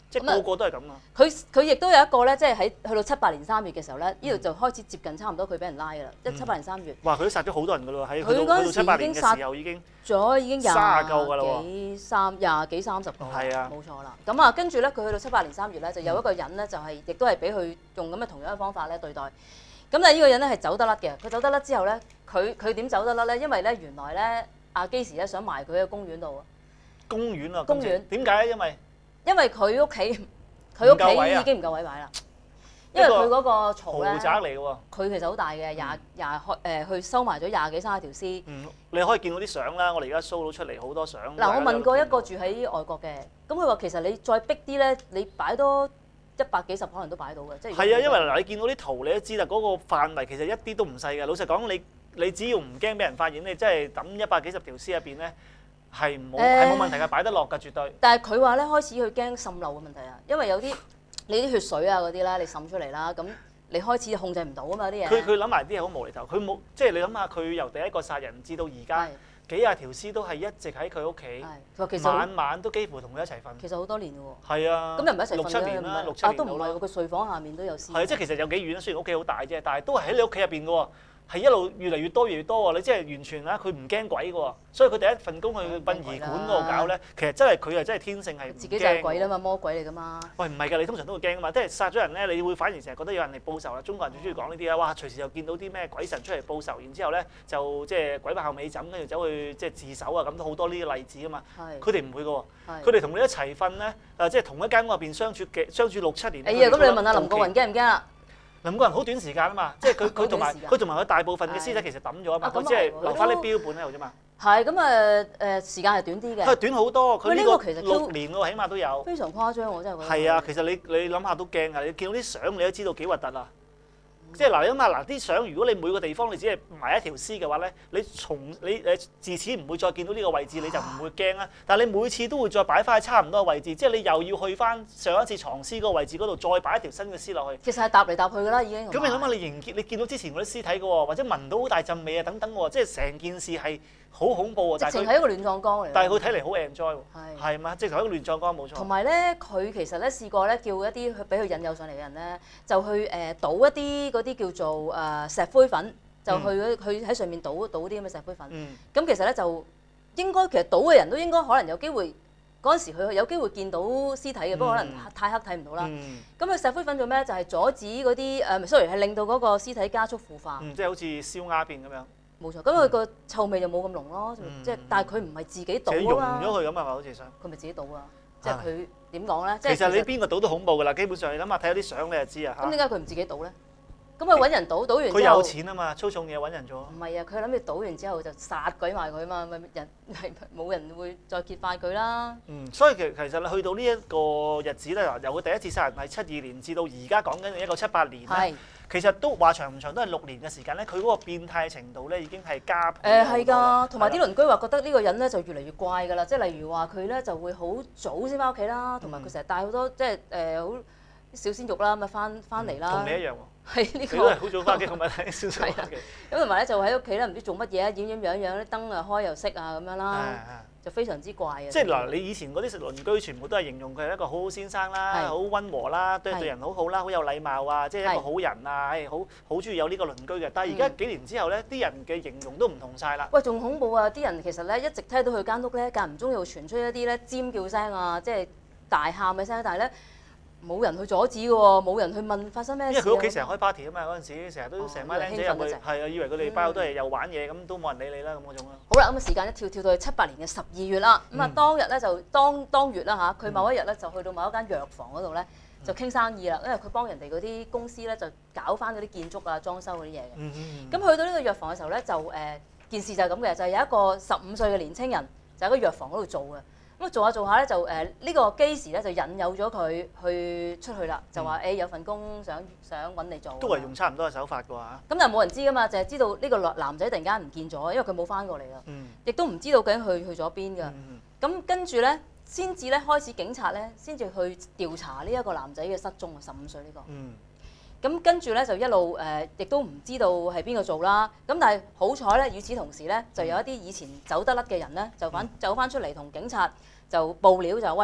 即係個個都係咁啊！ 佢佢亦都有一個咧，即係喺去到七八年三月嘅時候咧，呢度就開始接近差唔多佢俾人拉㗎啦，即係七八年三月。 哇！佢都殺咗好多人㗎咯，喺佢嗰陣時七八年嘅時候已經咗已經廿卅嚿㗎啦喎， 幾三廿幾三十個， 係啊， 冇錯啦。咁啊，跟住咧，佢去到七八年三月咧，就有一個人咧，就係亦都係俾佢用咁嘅同樣嘅方法咧對待。咁但係呢個人咧係走得甩嘅，佢走得甩之後咧，佢佢點走得甩咧？因為咧原來咧阿基時咧想埋佢喺公園度啊。 公園啊， 公園點解咧？因為因為佢屋企。佢屋企已經唔夠位擺啦，因為佢嗰個槽咧， 豪宅嚟嘅喎。佢其實好大嘅，廿廿開誒，佢收埋咗廿幾三十條屍。 嗯，你可以見到啲相啦，我哋而家 show 到出嚟好多相。 嗱，我問過一個住喺外國嘅，咁佢話其實你再逼啲咧，你擺多一百幾十可能都擺到嘅，即係。係啊，因為嗱，你見到啲圖你都知啦，嗰個範圍其實一啲都唔細嘅。老實講，你你只要唔驚俾人發現，你真係抌一百幾十條屍入邊咧。係冇係冇問題嘅，擺得落㗎，絕對。 但係佢話咧開始佢驚滲漏嘅問題啊，因為有啲你啲血水啊嗰啲啦，你滲出嚟啦，咁你開始控制唔到啊嘛啲嘢。 佢佢諗埋啲嘢好無厘頭，佢冇即係你諗下，佢由第一個殺人至到而家幾廿條屍都係一直喺佢屋企，晚晚都幾乎同佢一齊瞓。 其實好多年喎。 係啊。 咁又唔係一齊瞓嘅。 六七年啦，六七年都唔係喎，佢睡房下面都有屍。 係即係其實有幾遠啊？雖然屋企好大啫，但係都係喺你屋企入邊嘅喎。係一路越嚟越多越嚟越多喎！你即係完全啦，佢唔驚鬼嘅喎，所以佢第一份工去殯儀館嗰度搞咧，其實真係佢係真係天性係唔驚。自己就係鬼啦嘛，魔鬼嚟㗎嘛。喂，唔係㗎，你通常都會驚㗎嘛，即係殺咗人咧，你會反而成日覺得有人嚟報仇啦。中國人最中意講呢啲啦，哇！隨時又見到啲咩鬼神出嚟報仇，然之後咧就即係鬼拍後尾枕，跟住走去即係自首啊，咁都好多呢啲例子㗎嘛。佢哋唔會㗎喎，佢哋同你一齊瞓咧，誒即係同一間屋入邊相處嘅相處六七年。 哎呀，咁你問下林國雲驚唔驚啊？ 林國雲好短時間啊嘛，即係佢佢同埋佢同埋佢大部分嘅屍體其實抌咗啊嘛，佢只係留翻啲標本喺度啫嘛。 係咁誒誒，時間係短啲嘅。 佢短好多，佢呢個其實六年喎，起碼都有。 非常誇張，我真係覺得。 係啊，其實你你諗下都驚啊！你見到啲相，你都知道幾核突啊！即係嗱，你諗下嗱，啲相如果你每個地方你只係埋一條屍嘅話咧，你從你誒自此唔會再見到呢個位置，你就唔會驚啦。但係你每次都會再擺翻喺差唔多嘅位置，即係你又要去翻上一次藏屍嗰個位置嗰度，再擺一條新嘅屍落去。 其實係搭嚟搭去㗎啦，已經。 咁你諗下，你迎結你見到之前嗰啲屍體嘅喎，或者聞到好大陣味啊等等喎，即係成件事係好恐怖喎。 直情係一個亂葬崗嚟。 但係佢睇嚟好 enjoy 喎。 係。 係嘛？直頭一個亂葬崗冇錯。 同埋咧，佢其實咧試過咧叫一啲佢俾佢引誘上嚟嘅人咧，就去誒倒一啲嗰啲叫做誒石灰粉，就去去喺上面倒倒啲咁嘅石灰粉。嗯。咁其實咧就應該其實倒嘅人都應該可能有機會嗰陣時佢有機會見到屍體嘅，不過可能太黑睇唔到啦。嗯。咁佢石灰粉做咩咧？就係阻止嗰啲誒，sorry 係令到嗰個屍體加速腐化。 嗯，即係好似燒鴉片咁樣。 冇錯，咁佢個臭味就冇咁濃咯，即係但係佢唔係自己倒啊嘛。 溶咗佢咁啊嘛，好似想。 佢咪自己倒啊？即係佢點講咧？ 其實你邊個倒都恐怖㗎啦，基本上你諗下睇下啲相你就知啊。 咁點解佢唔自己倒咧？咁佢揾人倒，倒完之後佢有錢啊嘛，粗重嘢揾人做。 唔係啊，佢諗住倒完之後就殺鬼埋佢嘛，咪人係冇人會再揭發佢啦。 嗯，所以其其實你去到呢一個日子咧，由佢第一次殺人係七二年至到而家講緊一九七八年咧，其實都話長唔長都係六年嘅時間咧，佢嗰個變態程度咧已經係加倍。誒係㗎，同埋啲鄰居話覺得呢個人咧就越嚟越怪㗎啦，即係例如話佢咧就會好早先翻屋企啦，同埋佢成日帶好多即係誒好小鮮肉啦，咁啊翻翻嚟啦。 同你一樣喎。 係呢個。 你都係好早翻屋企，我咪睇小鮮肉翻屋企。 咁同埋咧就喺屋企咧唔知做乜嘢啊，點點樣樣啲燈啊開又熄啊咁樣啦。就非常之怪啊！ 即係嗱，你以前嗰啲鄰居全部都係形容佢係一個好好先生啦，好溫和啦，對對人好好啦，好有禮貌啊，即係一個好人啊，係好好中意有呢個鄰居嘅。但係而家幾年之後咧，啲人嘅形容都唔同晒啦。 喂，仲恐怖啊！啲人其實咧一直聽到佢間屋咧，間唔中又傳出一啲咧尖叫聲啊，即係大喊嘅聲，但係咧冇人去阻止嘅喎，冇人去問發生咩事。 因為佢屋企成日開 party 啊嘛，嗰陣時成日都成班僆仔入去，係啊，以為佢哋包都係又玩嘢，咁都冇人理你啦咁嗰種啦。 好啦，咁啊時間一跳跳到去七八年嘅十二月啦，咁啊當日咧就當當月啦嚇，佢某一日咧就去到某一間藥房嗰度咧就傾生意啦，因為佢幫人哋嗰啲公司咧就搞翻嗰啲建築啊、裝修嗰啲嘢嘅。咁去到呢個藥房嘅時候咧，就誒件事就係咁嘅，就係有一個十五歲嘅年青人就喺個藥房嗰度做嘅。咁啊做下做下咧就誒呢個基時咧就引誘咗佢去出去啦，就話誒有份工想想揾你做。 都係用差唔多嘅手法㗎喎。 咁但係冇人知㗎嘛，就係知道呢個男仔突然間唔見咗，因為佢冇翻過嚟啦。亦都唔知道究竟去去咗邊㗎。咁跟住咧，先至咧開始警察咧，先至去調查呢一個男仔嘅失蹤啊，十五歲呢個。咁跟住咧就一路誒，亦都唔知道係邊個做啦。咁但係好彩咧，與此同時咧，就有一啲以前走得甩嘅人咧，就反走翻出嚟同警察就報料就喂，呢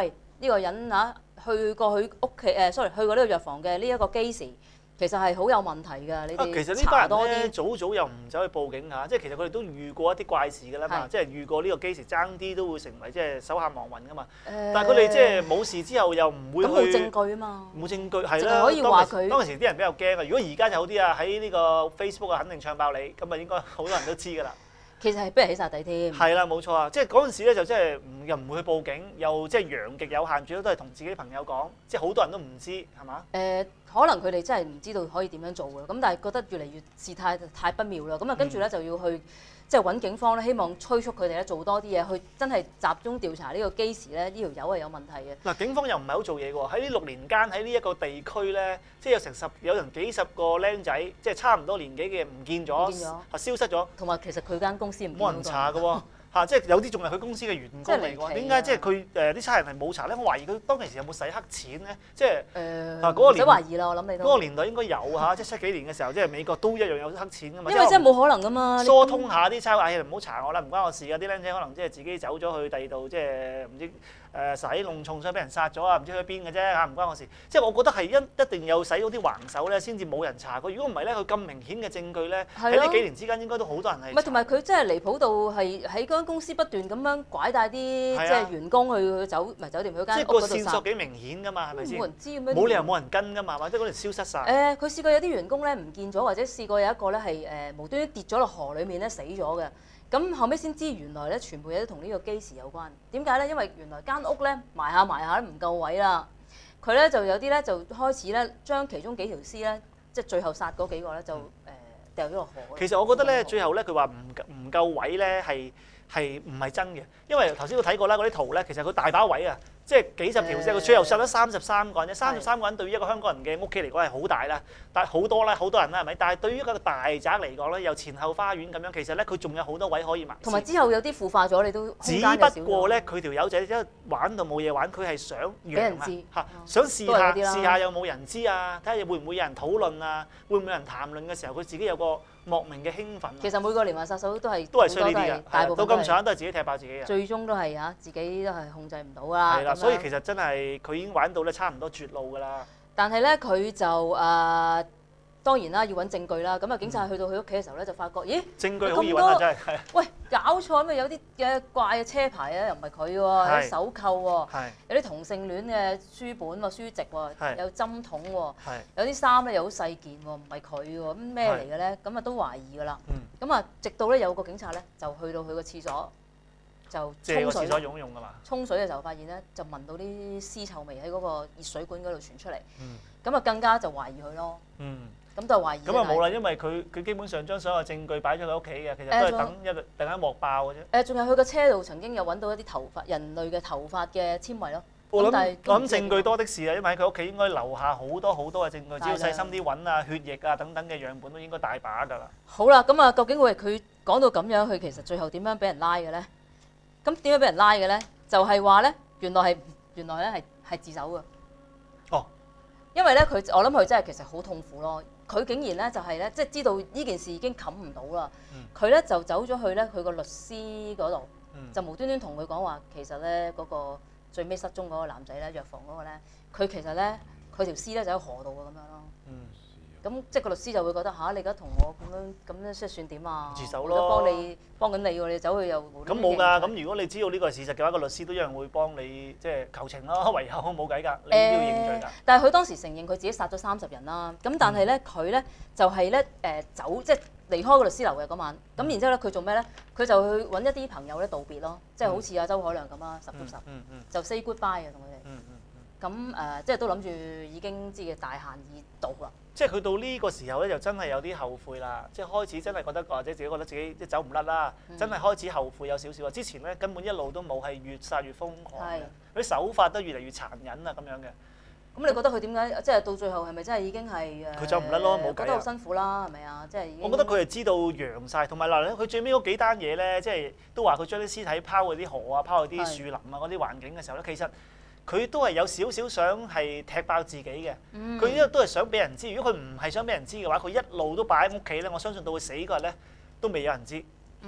呢個人嚇去過佢屋企誒，sorry 去過呢個藥房嘅呢一個機時。其實係好有問題㗎，你哋查多啲。 早早又唔走去報警嚇，即係其實佢哋都遇過一啲怪事㗎啦嘛，即係遇過呢個機時爭啲都會成為即係手下亡魂㗎嘛。但係佢哋即係冇事之後又唔會去。 咁冇證據啊嘛。冇證據係啦。 可以話佢。 當時啲人比較驚啊，如果而家就好啲啊，喺呢個 Facebook 啊，肯定唱爆你，咁啊應該好多人都知㗎啦。 其實係俾人起晒底添。 係啦，冇錯啊！即係嗰陣時咧，就即係唔又唔會去報警，又即係陽極有限，主要都係同自己朋友講，即係好多人都唔知係嘛？ 誒、呃，可能佢哋真係唔知道可以點樣做嘅，咁但係覺得越嚟越事態太不妙啦，咁啊跟住咧就要去即係揾警方咧，希望催促佢哋咧做多啲嘢，去真係集中調查呢個機時咧，呢條友係有問題嘅。嗱， 警方又唔係好做嘢喎，喺呢六年間喺呢一個地區咧，即係有成十有成幾十個僆仔，即係差唔多年紀嘅唔見咗，係消失咗。 同埋其實佢間公司唔冇人查嘅喎。嚇！即係有啲仲係佢公司嘅員工嚟㗎，點解即係佢誒啲差人係冇查咧？我懷疑佢當其時有冇洗黑錢咧？即係誒嗰個年， 唔使懷疑啦，我諗你都嗰個年代應該有嚇，即係七幾年嘅時候，即係美國都一樣有黑錢㗎嘛。 因為真係冇可能㗎嘛。 疏通下啲差，哎唔好查我啦，唔關我事㗎。啲僆仔可能即係自己走咗去第二度，即係唔知誒使弄重傷俾人殺咗啊，唔知去邊嘅啫嚇，唔關我事。即係我覺得係一一定有使到啲橫手咧，先至冇人查佢。如果唔係咧，佢咁明顯嘅證據咧，喺呢幾年之間應該都好多人係。 唔係，同埋佢真係離譜到係喺嗰間公司不斷咁樣拐帶啲即係員工去去酒唔係酒店去間屋嗰度殺。 即係個線索幾明顯㗎嘛，係咪先？ 冇人知咩？ 冇理由冇人跟㗎嘛，或者嗰條消失晒。 誒，佢試過有啲員工咧唔見咗，或者試過有一個咧係誒無端端跌咗落河裡面咧死咗嘅。咁後尾先知原來咧全部嘢都同呢個機時有關。點解咧？因為原來間屋咧埋下埋下都唔夠位啦。佢咧就有啲咧就開始咧將其中幾條屍咧，即係最後殺嗰幾個咧就誒掉咗落河。 其實我覺得咧，最後咧佢話唔唔夠位咧係係唔係真嘅？因為頭先都睇過啦，嗰啲圖咧其實佢大把位啊。即係幾十條啫，佢最後殺咗三十三個人啫。三十三個人對於一個香港人嘅屋企嚟講係好大啦，但係好多啦，好多人啦，係咪？但係對於一個大宅嚟講咧，又前後花園咁樣，其實咧佢仲有好多位可以埋。同埋之後有啲腐化咗，你都只不過咧，佢條友仔一玩到冇嘢玩，佢係想揚啊嚇，想試下試下有冇人知啊，睇下會唔會有人討論啊，會唔會有人談論嘅時候，佢自己有個莫名嘅興奮。 其實每個連環殺手都係都係衰呢啲㗎， 大部分到咁上下都係自己踢爆自己嘅。 最終都係嚇，自己都係控制唔到啦。 係啦，所以其實真係佢已經玩到咧差唔多絕路㗎啦。 但係咧，佢就誒、呃、當然啦，要揾證據啦。咁啊，警察去到佢屋企嘅時候咧，就發覺咦， 證據好易揾啊！真係。 喂，搞錯咩？有啲嘅怪嘅車牌啊，又唔係佢喎，有啲手扣喎，有啲同性戀嘅書本喎、書籍喎，有針筒喎，有啲衫咧又好細件喎，唔係佢喎，咁咩嚟嘅咧？咁啊都懷疑㗎啦。咁啊、嗯，直到咧有個警察咧就去到佢個廁所。就沖水，沖水嘅時候發現咧，就聞到啲屍臭味喺嗰個熱水管嗰度傳出嚟。咁啊、嗯、更加就懷疑佢咯。嗯。咁就懷疑。咁啊冇啦，因為佢佢基本上將所有證據擺咗佢屋企嘅，其實都係等一突然間鑊爆嘅啫。 誒，仲有佢個車度曾經有揾到一啲頭髮人類嘅頭髮嘅纖維咯。 我諗我諗證據多的是啊，因為喺佢屋企應該留下好多好多嘅證據，只要細心啲揾啊，血液啊等等嘅樣本都應該大把㗎啦。 好啦，咁啊，究竟會佢講到咁樣，佢其實最後點樣俾人拉嘅咧？咁點樣俾人拉嘅咧？就係話咧，原來係原來咧係係自首嘅。哦，因為咧佢我諗佢真係其實好痛苦咯。佢竟然咧就係咧，即係知道呢件事已經冚唔到啦。佢咧、嗯、就走咗去咧佢個律師嗰度，嗯、就無端端同佢講話，其實咧嗰、嗰個最尾失蹤嗰個男仔咧，藥房嗰個咧，佢其實咧佢條屍咧就喺河度嘅咁樣咯。嗯。咁即係個律師就會覺得嚇，你而家同我咁樣咁樣即係算點啊？ 自首咯， 幫你幫緊你喎，你走去又咁冇㗎。咁如果你知道呢個係事實嘅話，個律師都一樣會幫你即係求情咯，唯有冇計㗎，你都要認罪㗎。 但係佢當時承認佢自己殺咗三十人啦。咁但係咧，佢咧就係咧誒走，即係離開個律師樓嘅嗰晚。咁然之後咧，佢做咩咧？佢就去揾一啲朋友咧道別咯，即係好似阿周海亮咁啦，十足十，就 say goodbye 嘅同佢哋。咁誒，即係都諗住已經知嘅大限已到啦。 即係佢到呢個時候咧，就真係有啲後悔啦。即係開始真係覺得，或者自己覺得自己即係走唔甩啦。嗯、真係開始後悔有少少啊！之前咧根本一路都冇，係越殺越瘋狂嘅，佢啲是手法都越嚟越殘忍啊咁樣嘅。咁你覺得佢點解即係到最後係咪真係已經係誒？ 佢走唔甩咯，冇計啊！ 覺得好辛苦啦，係咪啊？即係已經。 我覺得佢係知道揚晒，同埋嗱佢最尾嗰幾單嘢咧，即係都話佢將啲屍體拋去啲河啊，拋去啲樹林啊嗰啲環境嘅時候咧，其實。佢都係有少少想係踢爆自己嘅，佢一都係想俾人知。如果佢唔係想俾人知嘅話，佢一路都擺喺屋企咧，我相信到佢死嗰日咧都未有人知。嗯，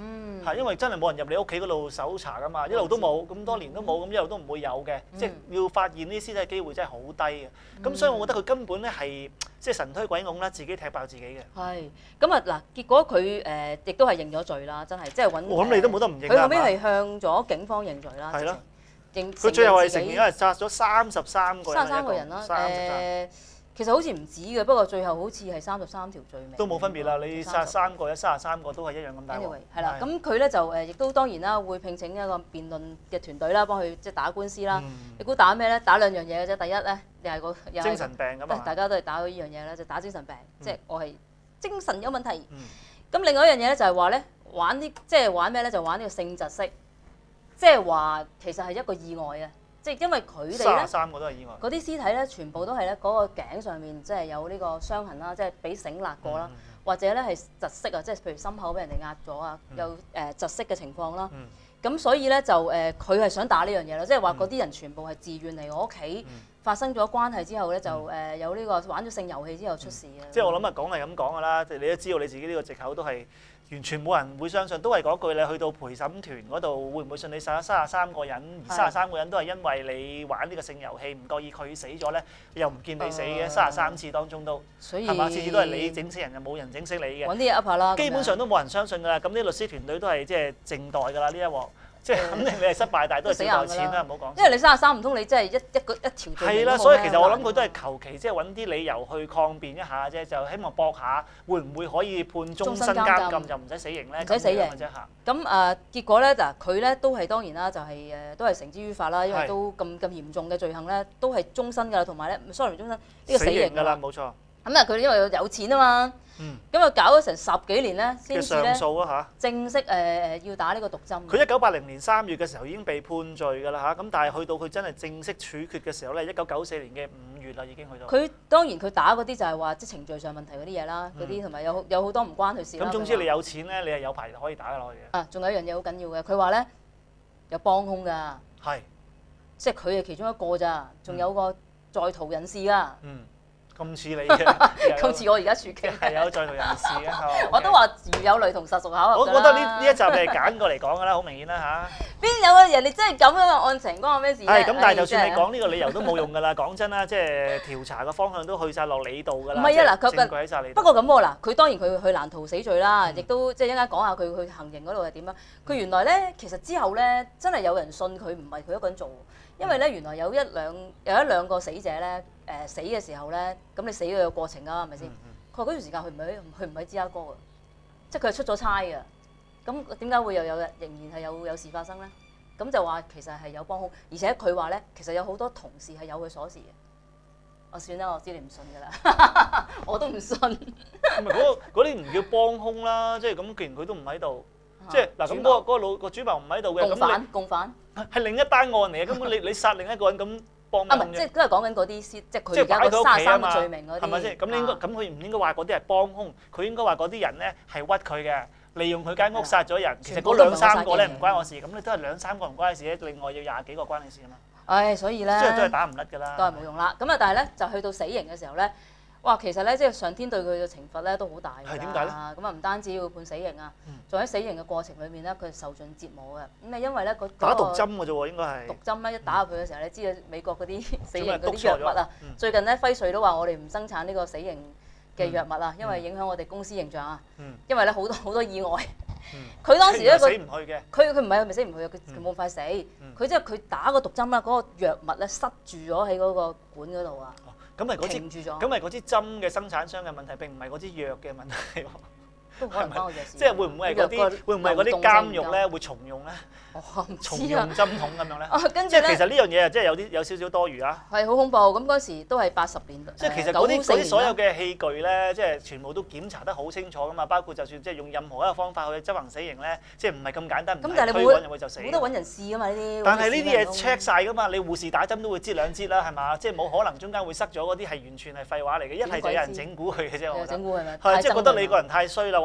係因為真係冇人入你屋企嗰度搜查㗎嘛，一路都冇，咁多年都冇，咁一路都唔會有嘅，即係要發現呢啲屍體機會真係好低嘅。咁所以我覺得佢根本咧係即係神推鬼拱啦，自己踢爆自己嘅。 係咁啊嗱，結果佢誒亦都係認咗罪啦，真係即係揾。 我諗你都冇得唔認。 佢後尾係向咗警方認罪啦。 係咯。 認佢最後係承認因為殺咗三十三個人。 三十三個人啦，誒。其實好似唔止嘅，不過最後好似係三十三條罪名。 都冇分別啦，你殺三個，一三十三個都係一樣咁大鑊。 anyway 係啦，咁佢咧就誒，亦都當然啦，會聘請一個辯論嘅團隊啦，幫佢即係打官司啦。你估打咩咧？打兩樣嘢嘅啫。第一咧，又係個又係精神病咁啊！ 大家都係打到呢樣嘢咧，就打精神病，即係我係精神有問題。咁另外一樣嘢咧就係話咧，玩啲即係玩咩咧？就玩呢個性窒息，即係話其實係一個意外啊！即係因為佢哋咧， 三個都係意外。嗰啲屍體咧，全部都係咧嗰個頸上面即係有呢個傷痕啦，即係俾繩勒過啦，嗯、或者咧係窒息啊，即係譬如心口俾人哋壓咗啊，嗯、有誒窒息嘅情況啦。咁、嗯、所以咧就誒，佢係想打呢樣嘢咯，即係話嗰啲人全部係自願嚟我屋企，嗯、發生咗關係之後咧就誒有呢個玩咗性遊戲之後出事嘅。 即係我諗啊，講係咁講㗎啦，你都知道你自己呢個藉口都係。完全冇人會相信，都係嗰句，你去到陪審團嗰度，會唔會信你殺咗三十三個人？而三十三個人都係因為你玩呢個性遊戲，唔覺意佢死咗咧，又唔見你死嘅，三十三次當中都，係嘛？次次都係你整死人，又冇人整死你嘅。 揾啲嘢噏下啦。基本上都冇人相信㗎啦。咁啲律師團隊都係即係靜待㗎啦，呢一鑊。即係肯定你係失敗，但係都係少袋錢啦，唔好講。 因為你三十三唔通你真係一一個一條罪名都冇咩？ 係啦，所以其實我諗佢都係求其即係揾啲理由去抗辯一下啫，就希望搏下會唔會可以判終身監禁，就唔使死刑咧？ 唔使死刑啫嚇。 咁誒結果咧嗱，佢咧都係當然啦，就係誒都係繩之於法啦，因為都咁咁嚴重嘅罪行咧，都係終身㗎啦，同埋咧，sorry，終身呢個死刑㗎啦，冇錯。 咁啊，佢因為有錢啊嘛，咁啊搞咗成十幾年咧，先至咧正式誒誒要打呢個毒針。 佢一九八零年三月嘅時候已經被判罪㗎啦嚇，咁但係去到佢真係正式處決嘅時候咧，一九九四年嘅五月啦已經去到。 佢當然佢打嗰啲就係話即係程序上問題嗰啲嘢啦，嗰啲同埋有有好多唔關佢事啦。 咁總之你有錢咧，你係有排可以打得落去嘅。 啊，仲有一樣嘢好緊要嘅，佢話咧有幫兇㗎， 係， 即係佢係其中一個咋，仲有個在逃人士㗎。 咁似你嘅， 咁似我而家處境。 係有在逃人士嘅， 我都話如有雷同，實屬巧合。 我覺得呢呢一集你係揀過嚟講㗎啦，好明顯啦嚇。 邊有啊？人哋真係咁樣嘅案情，關我咩事啫？ 係咁，但係就算你講呢個理由都冇用㗎啦。講真啦，即係調查嘅方向都去晒落你度㗎啦。 唔係啊，嗱， 證據喺晒你度。 不過咁喎，嗱，佢當然佢去難逃死罪啦，亦都即係一陣間講下佢去行刑嗰度係點啦。佢原來咧，其實之後咧，真係有人信佢唔係佢一個人做。因為咧，原來有一兩有一兩個死者咧，誒、呃、死嘅時候咧，咁你死嘅有過程啊，係咪先？佢話嗰段時間佢唔喺，佢唔喺芝加哥㗎，即係佢係出咗差㗎。咁點解會又有仍然係有有事發生咧？咁就話其實係有幫兇，而且佢話咧，其實有好多同事係有佢鎖匙嘅。我算啦，我知你唔信㗎啦，我都唔信。 唔係嗰嗰啲唔叫幫兇啦，即係咁，既然佢都唔喺度。即係嗱，咁嗰個嗰個老個主謀唔喺度嘅， 共犯共犯係另一單案嚟嘅，根本你你殺另一個人咁幫幫啫。啊唔係，即係都係講緊嗰啲先，即係佢而家個三十三個罪名嗰啲， 係咪先？咁你應該咁佢唔應該話嗰啲係幫兇，佢應該話嗰啲人咧係屈佢嘅，利用佢間屋殺咗人。其實嗰兩三個咧唔關我事，咁你都係兩三個唔關你事咧，另外要廿幾個關你事啊嘛。 唉，所以咧， 即係都係打唔甩㗎啦， 都係冇用啦。咁啊，但係咧就去到死刑嘅時候咧。哇，其實咧，即係上天對佢嘅懲罰咧都好大㗎。 係點解咧？ 咁啊，唔單止要判死刑啊，仲喺死刑嘅過程裏面咧，佢受盡折磨嘅。咁啊，因為咧個打毒針㗎啫喎，應該係。 毒針咧，一打入去嘅時候，你知道美國嗰啲死刑嗰啲藥物啊，最近咧輝瑞都話我哋唔生產呢個死刑嘅藥物啊，因為影響我哋公司形象啊。因為咧好多好多意外。佢當時咧死唔去嘅。 佢佢唔係佢咪死唔去啊？佢佢冇快死。佢即係佢打個毒針啦，嗰個藥物咧塞住咗喺嗰個管嗰度啊。 咁係嗰支，咁係嗰支針嘅生產商嘅問題，並唔係嗰支藥嘅問題喎。 都可能關我藥事。 即係會唔會係嗰啲？會唔會係嗰啲監獄咧會重用咧？重用針筒咁樣咧？ 跟住即係其實呢樣嘢啊，即係有啲有少少多餘啊。 係好恐怖，咁嗰時都係八十年代。 即係其實嗰啲嗰啲所有嘅器具咧，即係全部都檢查得好清楚噶嘛，包括就算即係用任何一個方法去執行死刑咧，即係唔係咁簡單，唔係推揾入去就死。 冇得揾人試噶嘛呢啲。 但係呢啲嘢 check 曬噶嘛，你護士打針都會擠兩擠啦，係嘛？即係冇可能中間會塞咗嗰啲係完全係廢話嚟嘅，一係就有人整蠱佢嘅啫。我覺得。整蠱係咪？係即係覺得你個人太衰啦，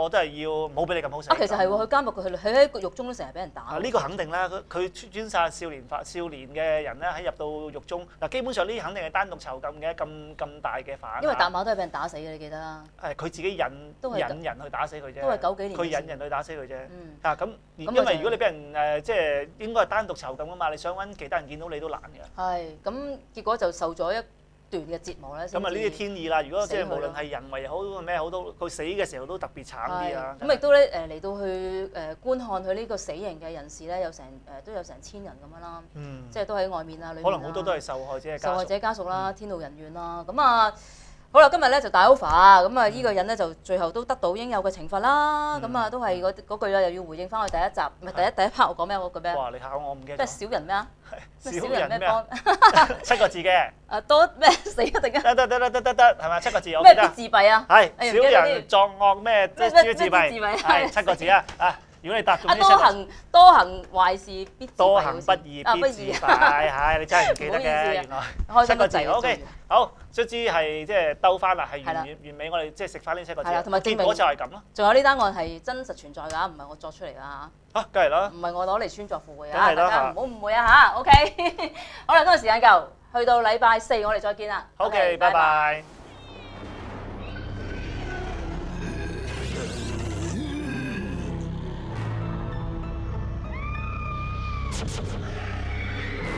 我都係要冇俾你咁好死。 啊，其實係喎，佢監獄佢佢喺獄中都成日俾人打。 啊，呢個肯定啦，佢佢專殺少年犯少年嘅人咧，喺入到獄中嗱，基本上呢啲肯定係單獨囚禁嘅，咁咁大嘅犯。 因為達馬都係俾人打死嘅，你記得啦。 誒，佢自己引引人去打死佢啫。 都係九幾年。 佢引人去打死佢啫。 嗯。 啊，咁因為如果你俾人誒即係應該係單獨囚禁㗎嘛，你想揾其他人見到你都難嘅。 係，咁結果就受咗一段嘅折磨咧。 咁啊，呢啲天意啦。如果即係無論係人為好咩好都，佢死嘅時候都特別慘啲啊。 咁亦都咧誒嚟到去誒觀看佢呢個死刑嘅人士咧，有成誒都有成千人咁樣啦。 嗯。 即係都喺外面啊，裏面啊。 可能好多都係受害者嘅家屬。 受害者家屬啦，天怒人怨啦。咁啊，好啦，今日咧就大 over 啊。咁啊，呢個人咧就最後都得到應有嘅懲罰啦。咁啊，都係嗰嗰句啦，又要回應翻佢第一集，唔係第一第一 part 我講咩？嗰句咩？ 哇！你考我唔記得。 咩小人咩啊？ 小人咩幫？七個字嘅。 誒多咩死一定啊！ 得得得得得得得，係咪七個字？我咩記得。 必自斃啊？ 係小人作惡咩？即係必自斃。係七個字啊！啊，如果你答中呢七個字。多行多行壞事必自斃。 多行不義必自斃。係你真係唔記得嘅，原來。七個字。O K，好，卒之係即係兜翻啦，係完完美，我哋即係食翻呢七個字。 係啦，同埋結果就係咁咯。 仲有呢單案係真實存在㗎，唔係我作出嚟㗎嚇。 啊，梗係啦。 唔係我攞嚟穿鑿附會啊！ 大家唔好誤會啊嚇。O K，好啦，今日時間夠，去到禮拜四我哋再見啦。 O K，拜拜。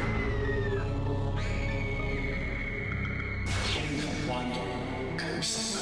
天堂彎道，九十